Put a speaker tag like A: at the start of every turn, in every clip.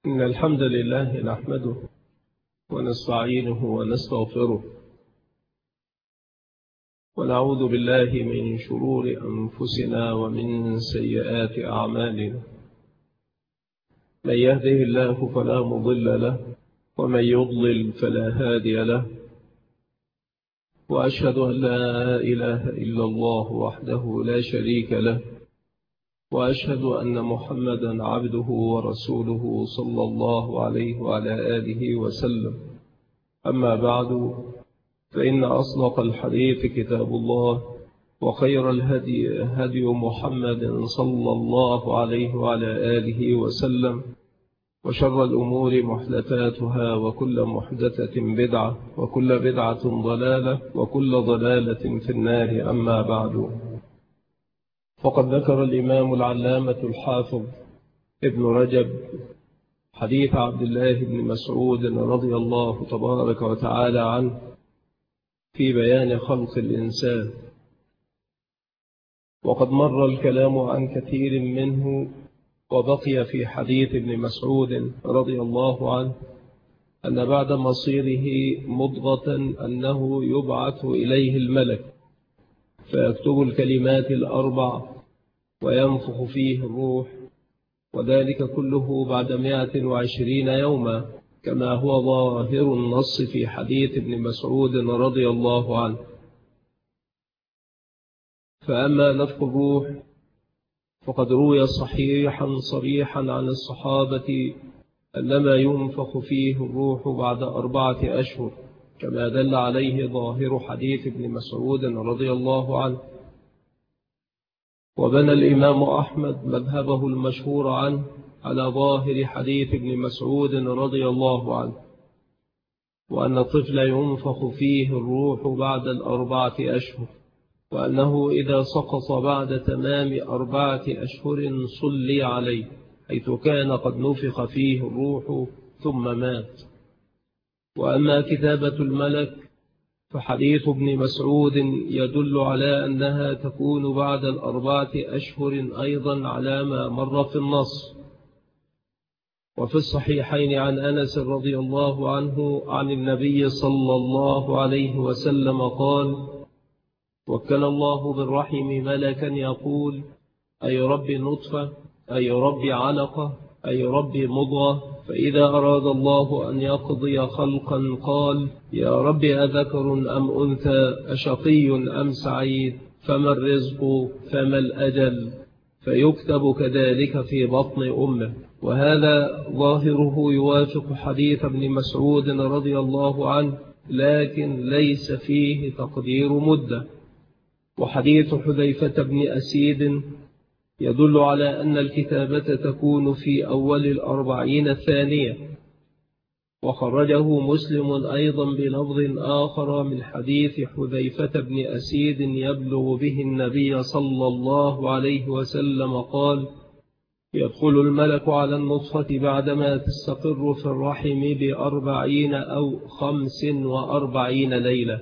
A: إن الحمد لله نحمده ونستعينه ونستغفره ونعوذ بالله من شرور أنفسنا ومن سيئات أعمالنا. من يهده الله فلا مضل له ومن يضلل فلا هادي له، وأشهد أن لا إله إلا الله وحده لا شريك له، وأشهد أن محمدا عبده ورسوله صلى الله عليه وعلى آله وسلم. أما بعد، فإن أصدق الحديث كتاب الله، وخير الهدي هدي محمد صلى الله عليه وعلى آله وسلم، وشر الأمور محدثاتها، وكل محدثة بدعة، وكل بدعة ضلالة، وكل ضلالة في النار. أما بعد، فقد ذكر الإمام العلامة الحافظ ابن رجب حديث عبد الله بن مسعود رضي الله تبارك وتعالى عنه في بيان خلق الإنسان، وقد مر الكلام عن كثير منه، وبقي في حديث ابن مسعود رضي الله عنه أن بعد مصيره مضغة أنه يبعث إليه الملك فيكتب الكلمات الأربع وينفخ فيه الروح، وذلك كله بعد 120 يوما، كما هو ظاهر النص في حديث ابن مسعود رضي الله عنه. فأما نفخ الروح فقد روي صحيحا صريحا عن الصحابة أنما ينفخ فيه الروح بعد 4 أشهر، كما دل عليه ظاهر حديث ابن مسعود رضي الله عنه. وبنى الإمام أحمد مذهبه المشهور عنه على ظاهر حديث ابن مسعود رضي الله عنه، وأن الطفل ينفخ فيه الروح بعد 4 أشهر، وأنه إذا سقط بعد تمام 4 أشهر صلي عليه، حيث كان قد نفخ فيه الروح ثم مات. وأما كتابة الملك فحديث ابن مسعود يدل على أنها تكون بعد 4 أشهر أيضا على ما مر في النص. وفي الصحيحين عن أنس رضي الله عنه عن النبي صلى الله عليه وسلم قال: وكل الله بالرحم ملكا يقول: أي رب نطفة، أي رب علقة، أي رب مضغة. فإذا أراد الله أن يقضي خلقا قال: يا رب أذكر أم أنثى، أشقي أم سعيد، فما الرزق، فما الأجل، فيكتب كذلك في بطن أمه. وهذا ظاهره يوافق حديث ابن مسعود رضي الله عنه، لكن ليس فيه تقدير مدة. وحديث حذيفة بن أسيد يدل على أن الكتابة تكون في أول 40 الثانية، وخرجه مسلم أيضا بلفظ آخر من حديث حذيفة بن أسيد يبلغ به النبي صلى الله عليه وسلم قال: يدخل الملك على النطفة بعدما تستقر في الرحم ب40 أو 45 ليلة،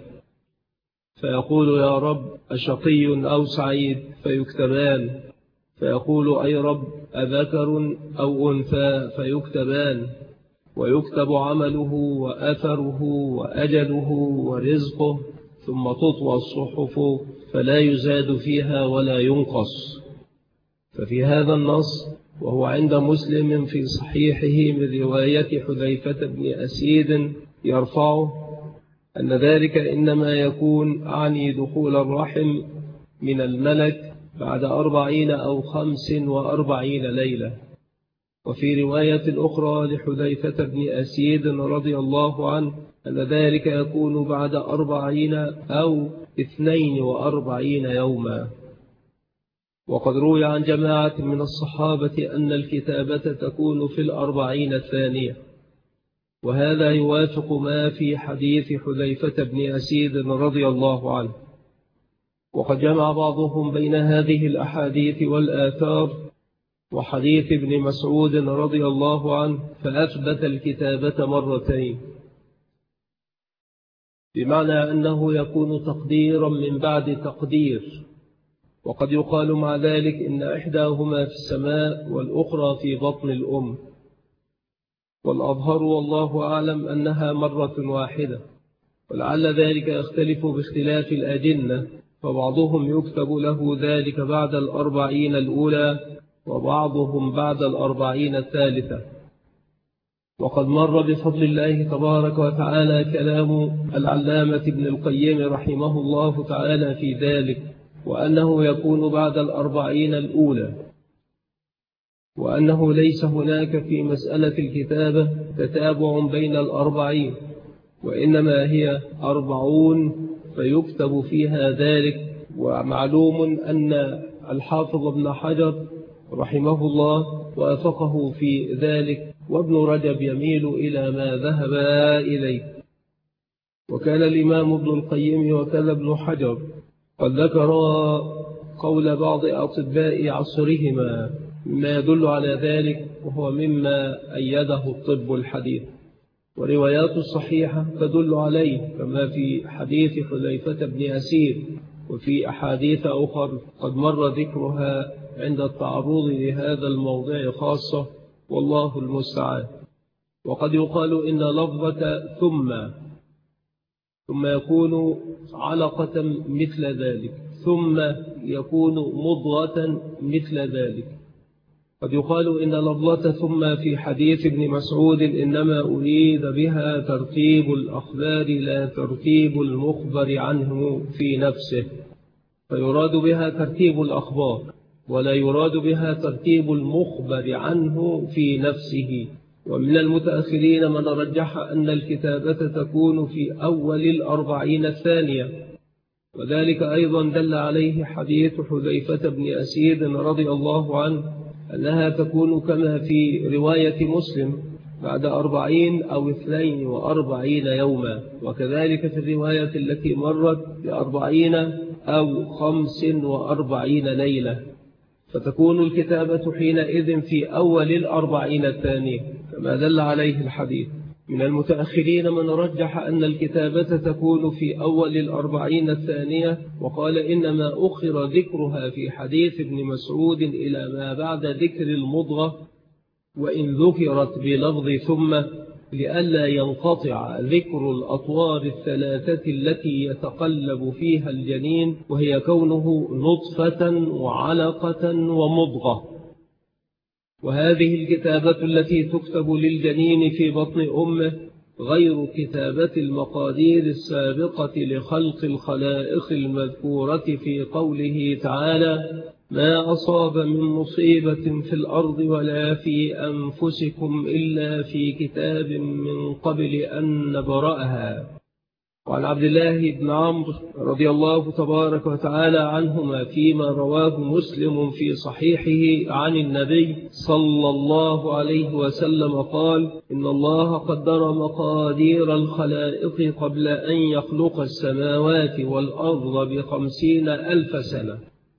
A: فيقول: يا رب أشقي أو سعيد، فيكتبان، فيقول: أي رب أذكر أو أنثى، فيكتبان، ويكتب عمله وأثره وأجله ورزقه، ثم تطوى الصحف فلا يزاد فيها ولا ينقص. ففي هذا النص، وهو عند مسلم في صحيحه من رواية حذيفة بن أسيد يرفعه، أن ذلك إنما يكون عني دخول الرحم من الملك بعد 40 أو 45 ليلة. وفي رواية أخرى لحذيفة بن أسيد رضي الله عنه أن ذلك يكون بعد 40 أو 42 يوما. وقد روي عن جماعة من الصحابة أن الكتابة تكون في 40 الثانية، وهذا يوافق ما في حديث حذيفة بن أسيد رضي الله عنه. وقد جمع بعضهم بين هذه الأحاديث والآثار وحديث ابن مسعود رضي الله عنه، فأثبت الكتابة مرتين، بمعنى أنه يكون تقديرا من بعد تقدير. وقد يقال مع ذلك إن إحداهما في السماء والأخرى في بطن الأم. والأظهر والله أعلم أنها مرة واحدة، ولعل ذلك يختلف باختلاف الأجنة، فبعضهم يكتب له ذلك بعد 40 الأولى وبعضهم بعد 40 الثالثة. وقد مر بفضل الله تبارك وتعالى كلام العلامة ابن القيم رحمه الله تعالى في ذلك، وأنه يكون بعد 40 الأولى، وأنه ليس هناك في مسألة الكتابة تتابع بين 40، وإنما هي 40 فيكتب فيها ذلك. ومعلوم أن الحافظ ابن حجر رحمه الله وافقه في ذلك، وابن رجب يميل إلى ما ذهب إليه. وكان الإمام ابن القيم وكان ابن حجر قد ذكر قول بعض أطباء عصرهما مما يدل على ذلك، وهو مما أيده الطب الحديث. وروايات الصحيحة تدل عليه، كما في حديث حذيفة بن أسيد وفي أحاديث أخرى قد مر ذكرها عند التعرض لهذا الموضوع خاصة، والله المستعان. وقد يقال إن لفظة ثم يكون علقة مثل ذلك، ثم يكون مضغة مثل ذلك. قد يقال إن لفظة ثم في حديث ابن مسعود إنما أريد بها ترتيب الأخبار لا ترتيب المخبر عنه في نفسه، فيراد بها ترتيب الأخبار ولا يراد بها ترتيب المخبر عنه في نفسه. ومن المتأخرين من رجح أن الكتابة تكون في أول 40 الثانية، وذلك أيضا دل عليه حديث حذيفة بن أسيد رضي الله عنه أنها تكون كما في رواية مسلم بعد 40 أو 42 يوما، وكذلك في الرواية التي مرت ب40 أو 45 ليلة، فتكون الكتابة حينئذ في أول 40 الثانية كما دل عليه الحديث. من المتأخرين من رجح أن الكتابة تكون في أول 40 الثانية، وقال إنما أخر ذكرها في حديث ابن مسعود إلى ما بعد ذكر المضغة، وإن ذكرت بلفظ ثم لئلا ينقطع ذكر الأطوار الثلاثة التي يتقلب فيها الجنين، وهي كونه نطفة وعلقة ومضغة. وهذه الكتابة التي تكتب للجنين في بطن أمه غير كتابة المقادير السابقة لخلق الخلائق المذكورة في قوله تعالى: ما أصاب من مصيبة في الأرض ولا في أنفسكم إلا في كتاب من قبل أن نبرأها. وعن عبد الله بن عمرو رضي الله تبارك وتعالى عنهما فيما رواه مسلم في صحيحه عن النبي صلى الله عليه وسلم قال: إن الله قدر مقادير الخلائق قبل أن يخلق السماوات والأرض ب50,000 سنة.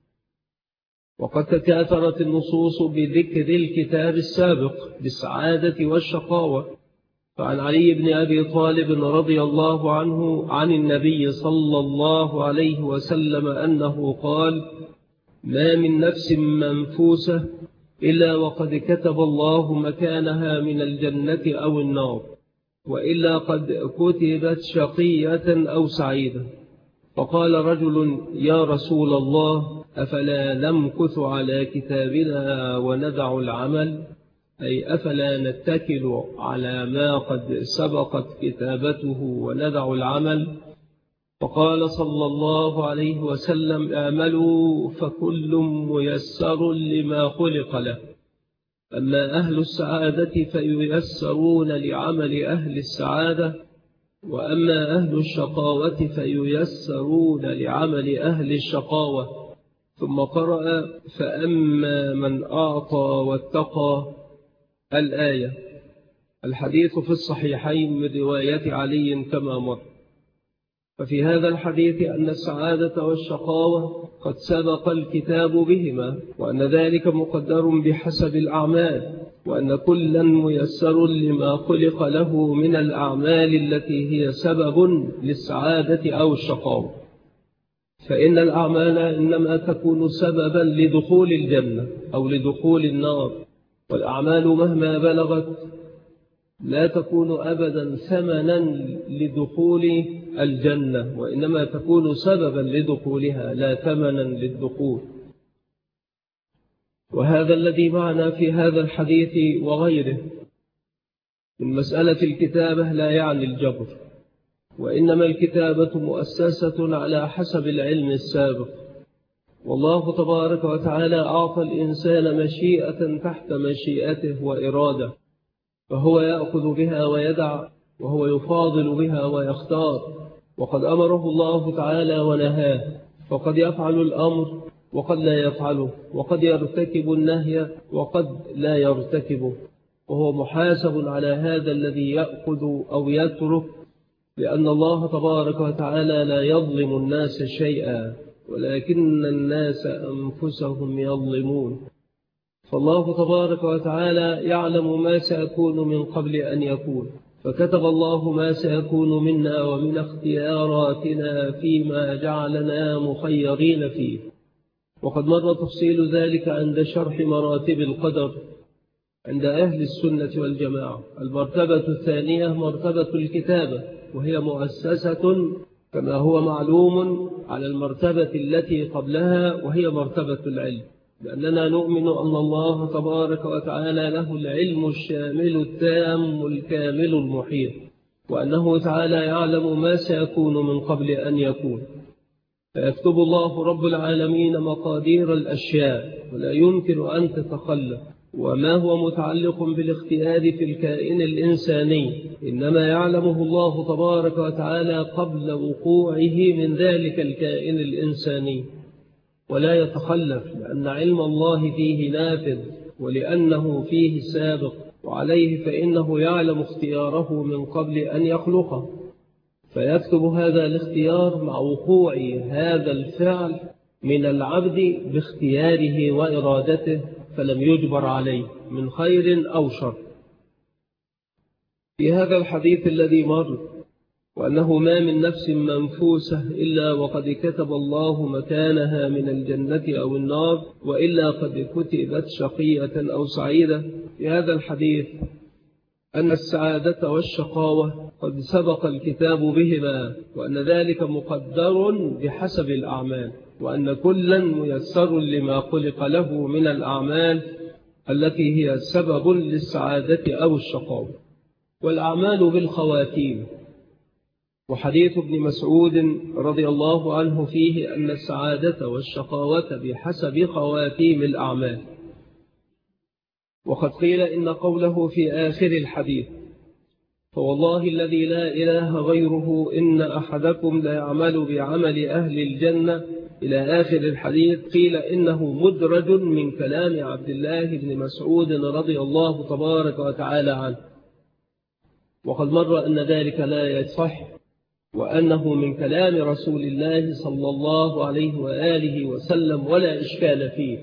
A: وقد تكاثرت النصوص بذكر الكتاب السابق بالسعادة والشقاوة. فعن علي بن أبي طالب رضي الله عنه عن النبي صلى الله عليه وسلم أنه قال: ما من نفس منفوسة إلا وقد كتب الله مكانها من الجنة أو النار، وإلا قد كتبت شقية أو سعيدة. فقال رجل: يا رسول الله، أفلا نمكث على كتابنا وندع العمل؟ أي أفلا نتكل على ما قد سبقت كتابته وندع العمل؟ فقال صلى الله عليه وسلم: اعملوا فكل ميسر لما خلق له، أما أهل السعادة فييسرون لعمل أهل السعادة، وأما أهل الشقاوة فييسرون لعمل أهل الشقاوة. ثم قرأ: فأما من أعطى واتقى الآية. الحديث في الصحيحين من رواية علي كما مر. ففي هذا الحديث أن السعادة والشقاوة قد سبق الكتاب بهما، وأن ذلك مقدر بحسب الأعمال، وأن كلا ميسر لما خلق له من الأعمال التي هي سبب للسعادة أو الشقاوة. فإن الأعمال إنما تكون سببا لدخول الجنة أو لدخول النار، والأعمال مهما بلغت لا تكون أبدا ثمنا لدخول الجنة، وإنما تكون سببا لدخولها لا ثمنا للدخول. وهذا الذي معنا في هذا الحديث وغيره من مسألة الكتابة لا يعني الجبر، وإنما الكتابة مؤسسة على حسب العلم السابق. والله تبارك وتعالى أعطى الإنسان مشيئة تحت مشيئته وإرادة، فهو يأخذ بها ويدع، وهو يفاضل بها ويختار. وقد أمره الله تعالى ونهاه، فقد يفعل الأمر وقد لا يفعله، وقد يرتكب النهي وقد لا يرتكبه، وهو محاسب على هذا الذي يأخذ أو يترك، لأن الله تبارك وتعالى لا يظلم الناس شيئا، ولكن الناس أنفسهم يظلمون. فالله تبارك وتعالى يعلم ما سيكون من قبل أن يكون، فكتب الله ما سيكون منا ومن اختياراتنا فيما جعلنا مخيرين فيه. وقد مر تفصيل ذلك عند شرح مراتب القدر عند أهل السنة والجماعة. المرتبة الثانية مرتبة الكتابة، وهي مؤسسة كما هو معلوم على المرتبة التي قبلها، وهي مرتبة العلم، لأننا نؤمن أن الله تبارك وتعالى له العلم الشامل التام الكامل المحيط، وأنه تعالى يعلم ما سيكون من قبل أن يكون. فيكتب الله رب العالمين مقادير الأشياء ولا يمكن أن تتخلف. وما هو متعلق بالاختيار في الكائن الإنساني إنما يعلمه الله تبارك وتعالى قبل وقوعه من ذلك الكائن الإنساني، ولا يتخلف، لأن علم الله فيه نافذ، ولأنه فيه سابق، وعليه فإنه يعلم اختياره من قبل أن يخلقه، فيكتب هذا الاختيار مع وقوع هذا الفعل من العبد باختياره وإرادته، فلم يجبر عليه من خير أو شر. في هذا الحديث الذي مر، وأنه ما من نفس منفوسة إلا وقد كتب الله مكانها من الجنة أو النار، وإلا قد كتبت شقية أو سعيدة. في هذا الحديث أن السعادة والشقاوة قد سبق الكتاب بهما، وأن ذلك مقدر بحسب الأعمال، وأن كلا ميسر لما خلق له من الأعمال التي هي سبب للسعادة أو الشقاوة. والأعمال بالخواتيم. وحديث ابن مسعود رضي الله عنه فيه أن السعادة والشقاوة بحسب خواتيم الأعمال. وقد قيل إن قوله في آخر الحديث فوالله الذي لا إله غيره إن أحدكم لا يعمل بعمل أهل الجنة إلى آخر الحديث، قيل إنه مدرج من كلام عبد الله بن مسعود رضي الله تبارك وتعالى عنه. وقد مر أن ذلك لا يصح، وأنه من كلام رسول الله صلى الله عليه وآله وسلم ولا إشكال فيه.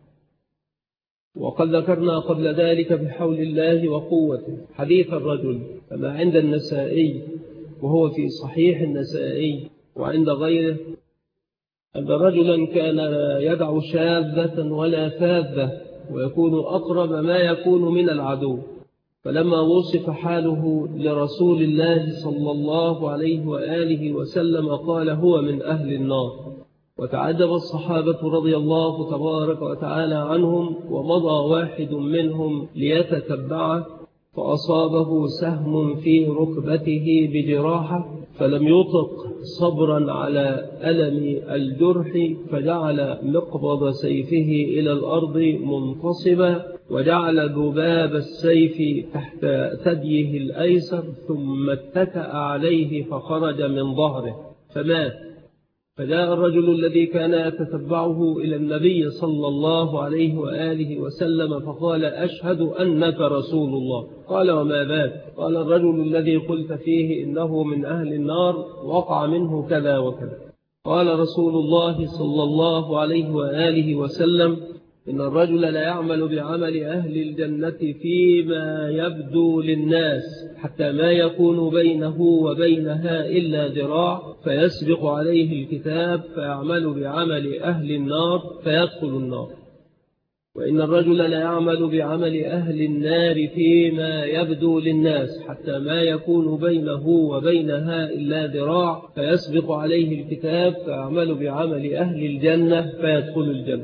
A: وقد ذكرنا قبل ذلك بحول الله وقوته حديث الرجل كما عند النسائي، وهو في صحيح النسائي وعند غيره، أن رجلا كان يدع شاذة ولا فاذة، ويكون أقرب ما يكون من العدو. فلما وصف حاله لرسول الله صلى الله عليه وآله وسلم قال هو من أهل النار. وتعجب الصحابة رضي الله تبارك وتعالى عنهم، ومضى واحد منهم ليتتبعه فأصابه سهم في ركبته بجراحة، فلم يطق صبرا على ألم الجرح، فجعل مقبض سيفه إلى الأرض منتصبا، وجعل ذباب السيف تحت ثديه الأيسر، ثم اتكأ عليه فخرج من ظهره فمات. فجاء الرجل الذي كان يتتبعه إلى النبي صلى الله عليه وآله وسلم فقال أشهد أنك رسول الله. قال وما ذاك؟ قال الرجل الذي قلت فيه إنه من أهل النار وقع منه كذا وكذا. قال رسول الله صلى الله عليه وآله وسلم إن الرجل لا يعمل بعمل أهل الجنة فيما يبدو للناس حتى ما يكون بينه وبينها إلا ذراع، فيسبق عليه الكتاب فيعمل بعمل أهل النار فيدخل النار. وإن الرجل لا يعمل بعمل أهل النار فيما يبدو للناس حتى ما يكون بينه وبينها إلا ذراع فيسبق عليه الكتاب فيعمل بعمل أهل الجنة فيدخل الجنة.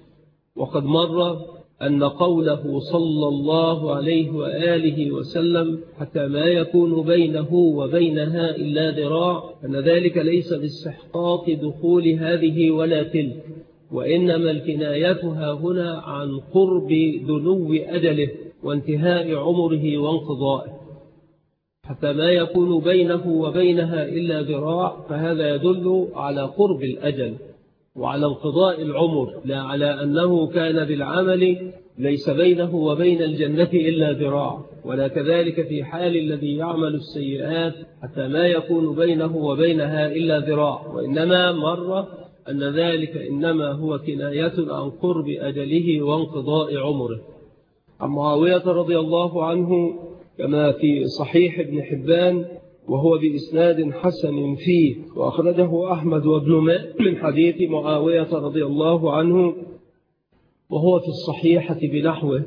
A: وقد مر أن قوله صلى الله عليه وآله وسلم حتى ما يكون بينه وبينها إلا ذراع أن ذلك ليس باستحقاق دخول هذه ولا تلك، وإنما الكنايتها هنا عن قرب دنو أجله وانتهاء عمره وانقضائه. حتى ما يكون بينه وبينها إلا ذراع فهذا يدل على قرب الأجل وعلى انقضاء العمر، لا على أنه كان بالعمل ليس بينه وبين الجنة إلا ذراع، ولا كذلك في حال الذي يعمل السيئات حتى ما يكون بينه وبينها إلا ذراع، وإنما مر أن ذلك إنما هو كناية عن قرب أجله وانقضاء عمره. عن معاوية رضي الله عنه كما في صحيح ابن حبان وهو بإسناد حسن فيه، وأخرجه أحمد وابن ماجه من حديث معاوية رضي الله عنه وهو في الصحيحة بنحوه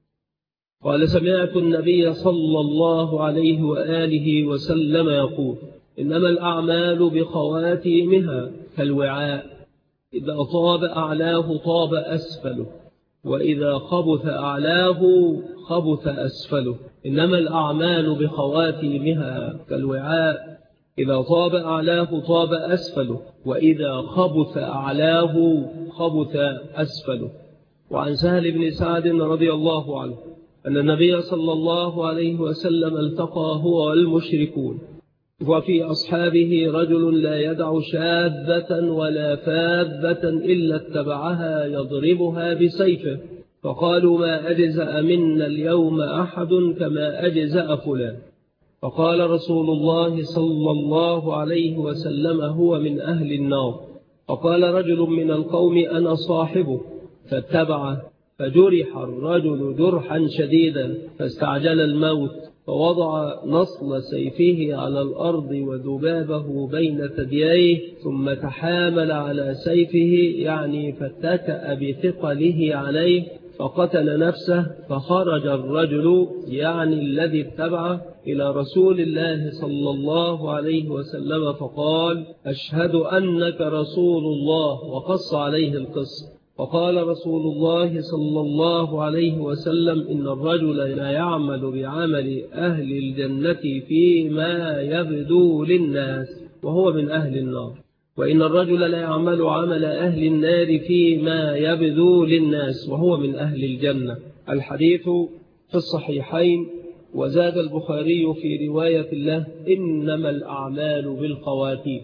A: قال: سمعت النبي صلى الله عليه وآله وسلم يقول: إنما الأعمال بخواتيمها كالوعاء، إذا طاب أعلاه طاب أسفله، وإذا خبث أعلاه خبث أسفله. إنما الأعمال بخواتيمها كالوعاء، إذا طاب أعلاه طاب أسفله، وإذا خبث أعلاه خبث أسفله. وعن سهل بن سعد رضي الله عنه أن النبي صلى الله عليه وسلم التقى هو والمشركون، وفي أصحابه رجل لا يدع شاذة ولا فاذة إلا اتبعها يضربها بسيفه، فقالوا: ما أجزأ منا اليوم أحد كما أجزأ فلان. فقال رسول الله صلى الله عليه وسلم: هو من أهل النار. فقال رجل من القوم: أنا صاحبه، فاتبعه، فجرح الرجل جرحا شديدا فاستعجل الموت، فوضع نصل سيفه على الأرض وذبابه بين ثدييه، ثم تحامل على سيفه يعني فاتكأ بثقله عليه فقتل نفسه. فخرج الرجل يعني الذي اتبعه إلى رسول الله صلى الله عليه وسلم فقال: أشهد أنك رسول الله، وقص عليه القصة. فقال رسول الله صلى الله عليه وسلم: إن الرجل لا يعمل بعمل أهل الجنة فيما يبدو للناس وهو من أهل النار، وإن الرجل لا يعمل عمل أهل النار فيما يبدو للناس وهو من أهل الجنة. الحديث في الصحيحين. وزاد البخاري في رواية له: إنما الأعمال بالخواتيم.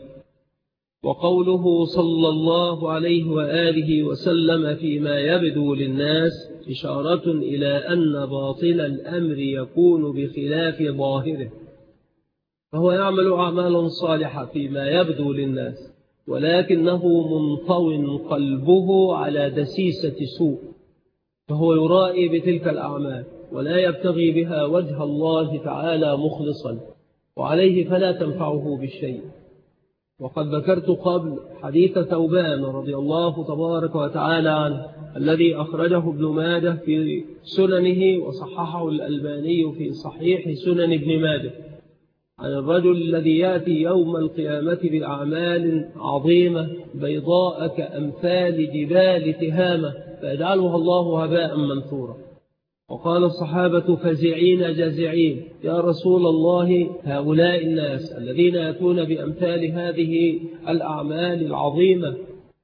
A: وقوله صلى الله عليه وآله وسلم فيما يبدو للناس إشارة إلى أن باطل الأمر يكون بخلاف ظاهره، فهو يعمل أعمالا صالحة فيما يبدو للناس، ولكنه منطو قلبه على دسيسة سوء، فهو يرائي بتلك الأعمال ولا يبتغي بها وجه الله تعالى مخلصا، وعليه فلا تنفعه بالشيء. وقد ذكرت قبل حديث ثوبان رضي الله تبارك وتعالى عنه الذي أخرجه ابن ماجه في سننه وصححه الألباني في صحيح سنن ابن ماجه، عن الرجل الذي يأتي يوم القيامة بأعمال عظيمة بيضاء كأمثال جبال تهامة فيجعلها الله هباء منثورا. وقال الصحابة فزعين جزعين: يا رسول الله، هؤلاء الناس الذين يأتون بأمثال هذه الأعمال العظيمة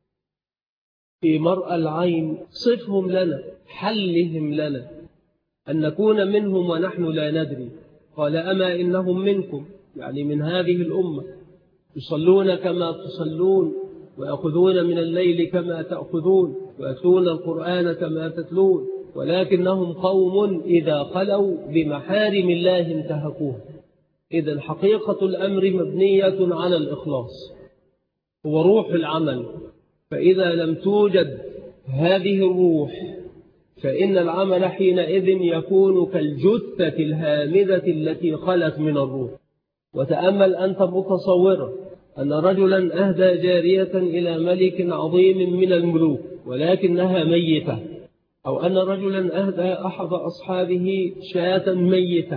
A: في مرأى العين صفهم لنا، حلهم لنا أن نكون منهم ونحن لا ندري. قال: أما إنهم منكم، يعني من هذه الأمة، يصلون كما تصلون، ويأخذون من الليل كما تأخذون، ويتلون القرآن كما تتلون، ولكنهم قوم إذا خلوا بمحارم الله انتهكوها. إذن حقيقة الأمر مبنية على الإخلاص، هو روح العمل، فإذا لم توجد هذه الروح فإن العمل حينئذ يكون كالجثة الهامدة التي خلت من الروح. وتأمل أنت متصورا أن رجلا أهدى جارية إلى ملك عظيم من الملوك ولكنها ميتة، أو أن رجلا أهدى أحد أصحابه شاة ميتة،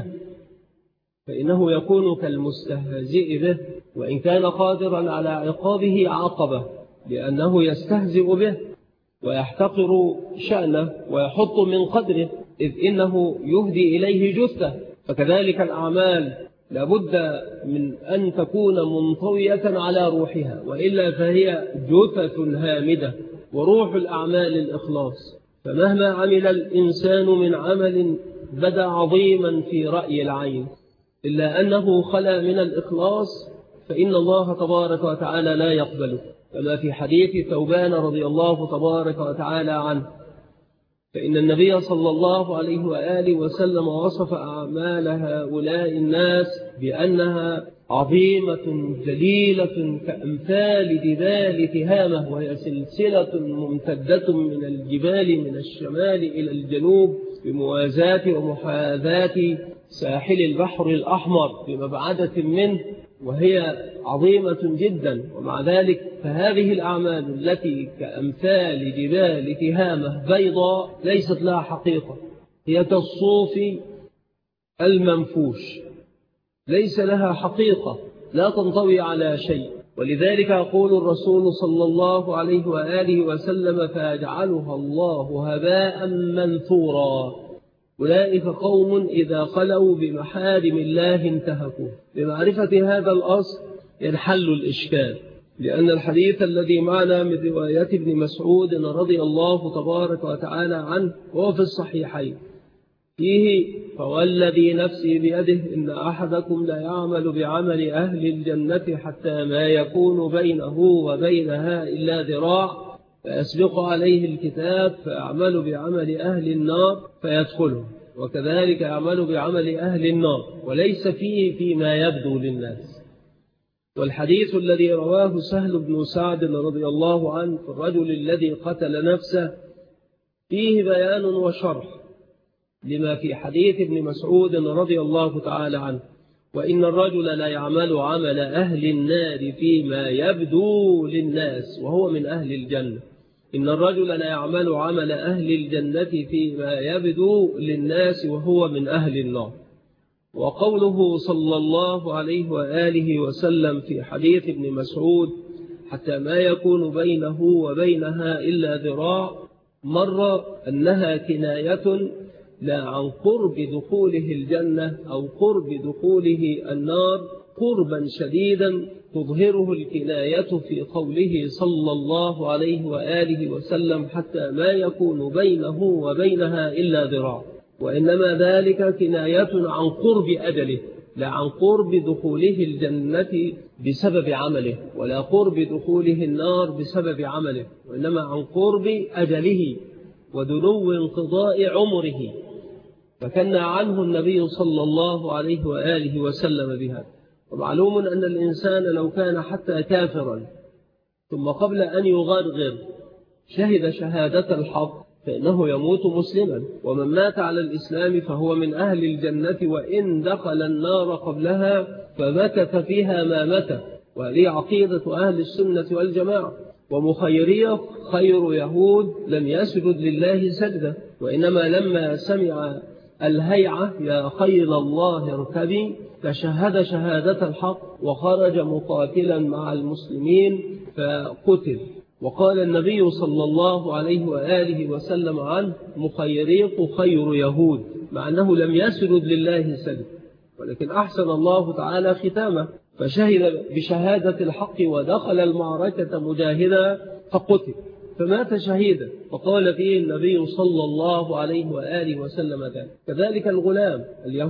A: فإنه يكون كالمستهزئ به، وإن كان قادرا على عقابه عاقبه، لأنه يستهزئ به ويحتقر شأنه ويحط من قدره، إذ إنه يهدي إليه جثة. فكذلك الأعمال لابد من أن تكون منطوية على روحها، وإلا فهي جثث هامدة. وروح الأعمال الإخلاص، فمهما عمل الإنسان من عمل بدا عظيما في رأي العين، إلا أنه خلا من الإخلاص فإن الله تبارك وتعالى لا يقبله، كما في حديث ثوبان رضي الله تبارك وتعالى عنه، فإن النبي صلى الله عليه وآله وسلم وصف أعمال هؤلاء الناس بأنها عظيمة جليلة كأمثال جبال تهامة، وهي سلسلة ممتدة من الجبال من الشمال إلى الجنوب بموازاة ومحاذاة ساحل البحر الأحمر بمبعدة منه، وهي عظيمة جدا. ومع ذلك فهذه الأعمال التي كأمثال جبال تهامة بيضاء ليست لها حقيقة، هي كالصوف المنفوش، ليس لها حقيقة، لا تنطوي على شيء. ولذلك يقول الرسول صلى الله عليه وآله وسلم: فيجعلها الله هباء منثورا. أولئك قوم إذا خلوا بمحارم الله انتهكوا. بمعرفة هذا الأصل ينحل الإشكال، لأن الحديث الذي معنا من رواية ابن مسعود رضي الله تبارك وتعالى عنه وهو في الصحيحين فيه: فوالذي نفسي بيده إن أحدكم لا يعمل بعمل أهل الجنة حتى ما يكون بينه وبينها إلا ذراع، فيسبق عليه الكتاب فيعمل بعمل أهل النار فيدخله، وكذلك يعمل بعمل أهل النار وليس فيه فيما يبدو للناس. والحديث الذي رواه سهل بن سعد رضي الله عنه في الرجل الذي قتل نفسه فيه بيان وشرح لما في حديث ابن مسعود رضي الله تعالى عنه: وإن الرجل لا يعمل عمل أهل النار فيما يبدو للناس وهو من أهل الجنة. إن الرجل لا يعمل عمل أهل الجنة فيما يبدو للناس وهو من أهل النار. وقوله صلى الله عليه وآله وسلم في حديث ابن مسعود: حتى ما يكون بينه وبينها إلا ذراع، مر أنها كناية لا عن قرب دخوله الجنة أو قرب دخوله النار قربا شديدا تظهره الكناية في قوله صلى الله عليه وآله وسلم: حتى ما يكون بينه وبينها إلا ذراع. وإنما ذلك كناية عن قرب أجله، لا عن قرب دخوله الجنة بسبب عمله، ولا قرب دخوله النار بسبب عمله، وإنما عن قرب أجله ودنو انقضاء عمره، فكنا عنه النبي صلى الله عليه وآله وسلم بها. ومعلوم أن الإنسان لو كان حتى كافرا ثم قبل أن يغرغر شهد شهادة الحق فإنه يموت مسلما، ومن مات على الإسلام فهو من أهل الجنة، وإن دخل النار قبلها فمكث فيها ما مكث. وهذه عقيدة أهل السنة والجماعة. ومخيرية خير يهود لم يسجد لله سجدة، وإنما لما سمع الهيعة يا خير الله اركبي فشهد شهادة الحق وخرج مقاتلا مع المسلمين فقتل. وقال النبي صلى الله عليه وآله وسلم عنه: مخيريق خير يهود، مع أنه لم يسجد لله سجد، ولكن أحسن الله تعالى ختامه فشهد بشهادة الحق ودخل المعركة مجاهدا فقتل فمات شهيدا، فقال فيه النبي صلى الله عليه وآله وسلم ذلك. كذلك الغلام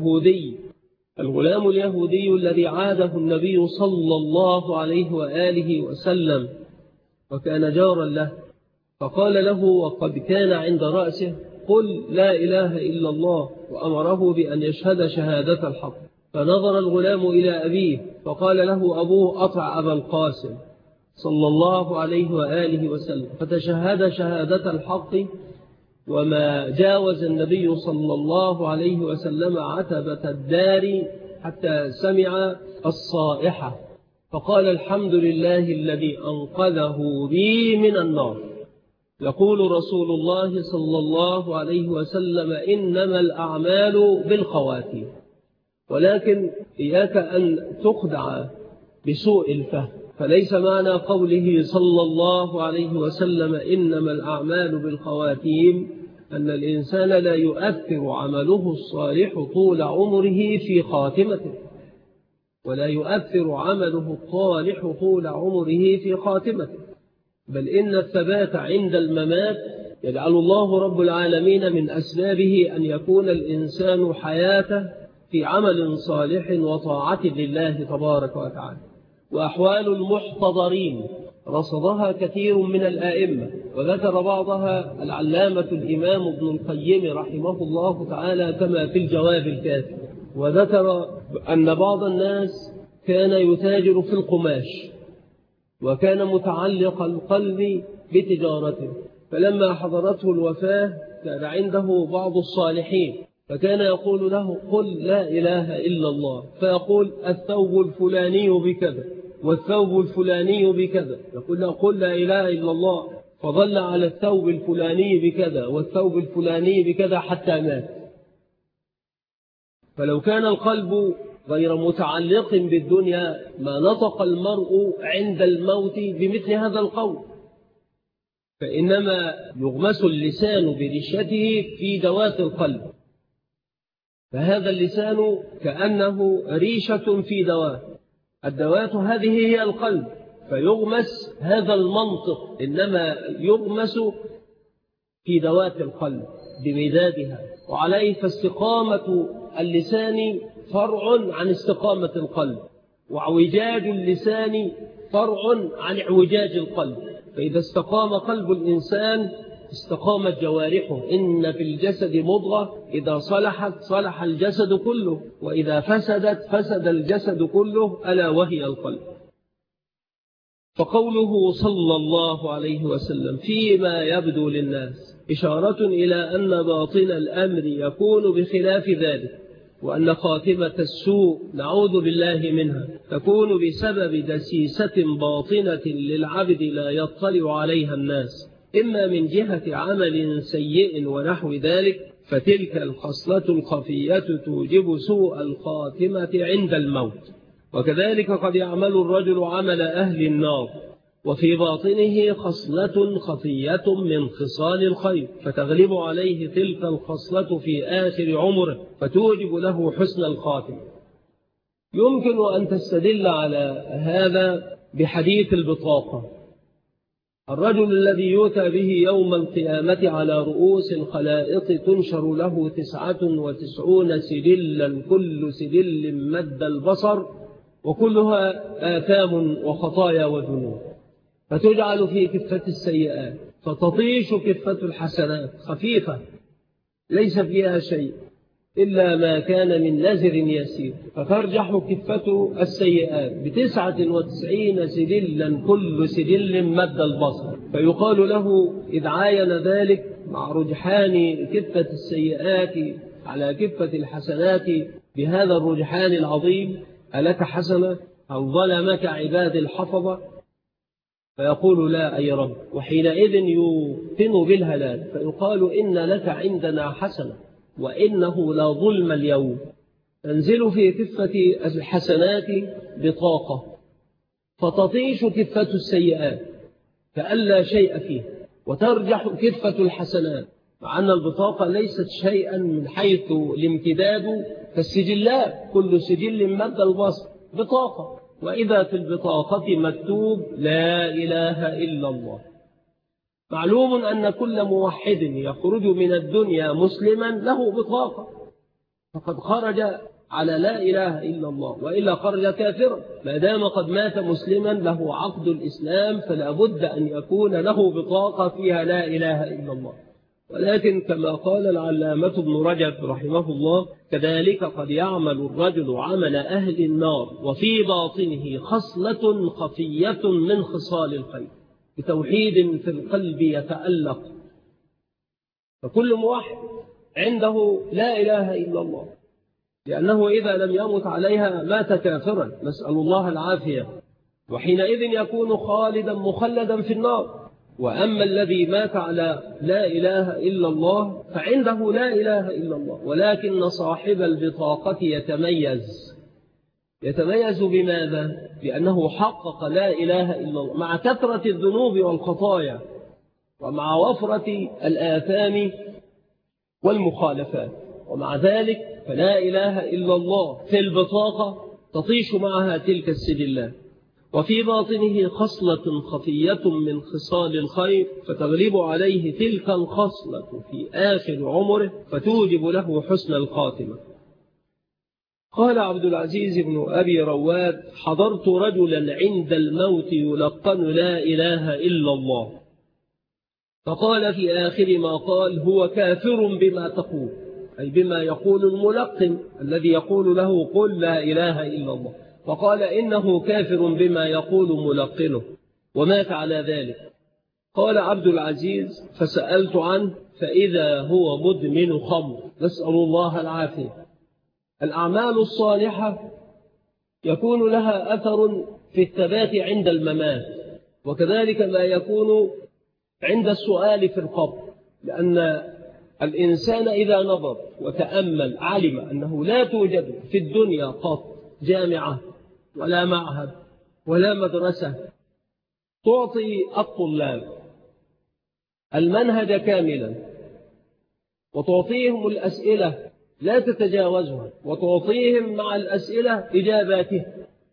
A: اليهودي الذي عاده النبي صلى الله عليه وآله وسلم وكان جارا له، فقال له وقد كان عند رأسه: قل لا إله إلا الله، وأمره بأن يشهد شهادة الحق. فنظر الغلام إلى أبيه فقال له أبوه: أطع أبا القاسم صلى الله عليه وآله وسلم، فتشهد شهادة الحق. وما جاوز النبي صلى الله عليه وسلم عتبة الدار حتى سمع الصائحة، فقال: الحمد لله الذي أنقذه بي من النار. يقول رسول الله صلى الله عليه وسلم: إنما الأعمال بالخواتيم. ولكن إياك أن تخدع بسوء الفهم، فليس معنى قوله صلى الله عليه وسلم إنما الأعمال بالخواتيم أن الإنسان لا يؤثر عمله الصالح طول عمره في خاتمته، ولا يؤثر عمله الصالح طول عمره في خاتمته، بل إن الثبات عند الممات يجعل الله رب العالمين من أسبابه أن يكون الإنسان حياته في عمل صالح وطاعة لله تبارك وتعالى. وأحوال المحتضرين رصدها كثير من الآئمة، وذكر بعضها العلامة الإمام ابن القيم رحمه الله تعالى كما في الجواب الكافي. وذكر أن بعض الناس كان يتاجر في القماش، وكان متعلق القلب بتجارته، فلما حضرته الوفاة كان عنده بعض الصالحين فكان يقول له: قل لا إله إلا الله، فيقول: الثوب الفلاني بكذا والثوب الفلاني بكذا، يقول له: قل لا إله إلا الله، فظل على الثوب الفلاني بكذا والثوب الفلاني بكذا حتى مات. فلو كان القلب غير متعلق بالدنيا ما نطق المرء عند الموت بمثل هذا القول، فإنما يغمس اللسان بريشته في دوات القلب، فهذا اللسان كأنه ريشة في دوات، الدوات هذه هي القلب، فيغمس هذا المنطق، إنما يغمس في دوات القلب بمدادها، وعليه فاستقامة اللسان فرع عن استقامة القلب، وعوجاج اللسان فرع عن اعوجاج القلب. فإذا استقام قلب الإنسان استقامت جوارحه. إن في الجسد مضغة إذا صلحت صلح الجسد كله، وإذا فسدت فسد الجسد كله، ألا وهي القلب. فقوله صلى الله عليه وسلم فيما يبدو للناس إشارة إلى أن باطن الأمر يكون بخلاف ذلك، وأن خاتمة السوء نعوذ بالله منها تكون بسبب دسيسة باطنة للعبد لا يطلع عليها الناس، إما من جهة عمل سيء ونحو ذلك، فتلك الخصلة الخفية توجب سوء الخاتمة عند الموت. وكذلك قد يعمل الرجل عمل أهل النار وفي باطنه خصلة خفية من خصال الخير، فتغلب عليه تلك الخصلة في آخر عمره فتوجب له حسن الخاتمة. يمكن أن تستدل على هذا بحديث البطاقة. الرجل الذي يؤتى به يوم القيامة على رؤوس الخلائق تنشر له 99 سجلا، كل سجل مد البصر، وكلها آثام وخطايا وذنوب، فتجعل في كفة السيئات، فتطيش كفة الحسنات خفيفة ليس فيها شيء إلا ما كان من نزر يسير، فترجح كفة السيئات ب99 سجلا، كل سجل مد البصر، فيقال له إذ عاين ذلك مع رجحان كفة السيئات على كفة الحسنات بهذا الرجحان العظيم: ألك حسنة أو ظلمك عباد الحفظة؟ فيقول: لا أي رب. وحينئذ يوقن بالهلاك، فيقال: إن لك عندنا حسنة وإنه لا ظلم اليوم. تنزل في كفة الحسنات بطاقة، فتطيش كفة السيئات كألا شيء فيه، وترجح كفة الحسنات، مع أن البطاقة ليست شيئا من حيث الامتداد كالسجلات، كل سجل مد البصر بطاقة، وإذا في البطاقة مكتوب لا إله إلا الله. معلوم أن كل موحد يخرج من الدنيا مسلما له بطاقة، فقد خرج على لا إله إلا الله، وإلا خرج كافرا. ما دام قد مات مسلما له عقد الإسلام فلا بد أن يكون له بطاقة فيها لا إله إلا الله. ولكن كما قال العلامة ابن رجب رحمه الله: كذلك قد يعمل الرجل عمل أهل النار وفي باطنه خصلة خفية من خصال الخير، بتوحيد في القلب يتألق. فكل موحد عنده لا إله إلا الله، لأنه إذا لم يمت عليها مات كافرا، نسأل الله العافية، وحينئذ يكون خالدا مخلدا في النار. وأما الذي مات على لا إله إلا الله فعنده لا إله إلا الله، ولكن صاحب البطاقة يتميز بماذا؟ لأنه حقق لا إله إلا الله مع كثرة الذنوب والخطايا ومع وفرة الآثام والمخالفات، ومع ذلك فلا إله إلا الله في البطاقة تطيش معها تلك السجلات، وفي باطنه خصلة خفية من خصال الخير فتغلب عليه تلك الخصلة في آخر عمره فتوجب له حسن الخاتمة. قال عبد العزيز بن أبي رواد: حضرت رجلا عند الموت يلقن لا إله إلا الله، فقال في آخر ما قال: هو كافر بما تقول، أي بما يقول الملقن الذي يقول له قل لا إله إلا الله، فقال إنه كافر بما يقول ملقنه، ومات على ذلك. قال عبد العزيز: فسألت عنه فإذا هو مدمن خمر، نسأل الله العافية. الأعمال الصالحة يكون لها أثر في الثبات عند الممات، وكذلك ما يكون عند السؤال في القبر، لأن الإنسان إذا نظر وتأمل علم أنه لا توجد في الدنيا قط جامعة ولا معهد ولا مدرسة تعطي الطلاب المنهج كاملا وتعطيهم الأسئلة لا تتجاوزها، وتعطيهم مع الأسئلة إجاباتها،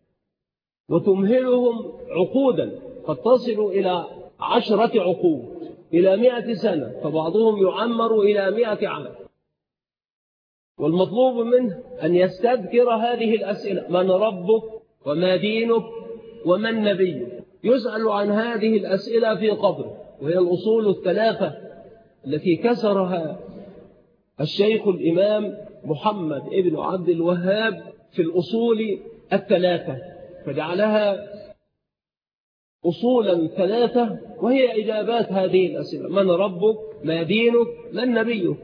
A: وتمهلهم عقودا قد تصل إلى 10 عقود إلى 100 سنة، فبعضهم يعمر إلى 100 عام. والمطلوب منه أن يستذكر هذه الأسئلة: من ربك وما دينك ومن نبيك؟ يسأل عن هذه الأسئلة في قبره، وهي الأصول 3 التي كسرها الشيخ الإمام محمد ابن عبد الوهاب في الأصول 3، فجعلها أصولا 3 وهي إجابات هذه الأسئلة: من ربك، ما دينك، من نبيك؟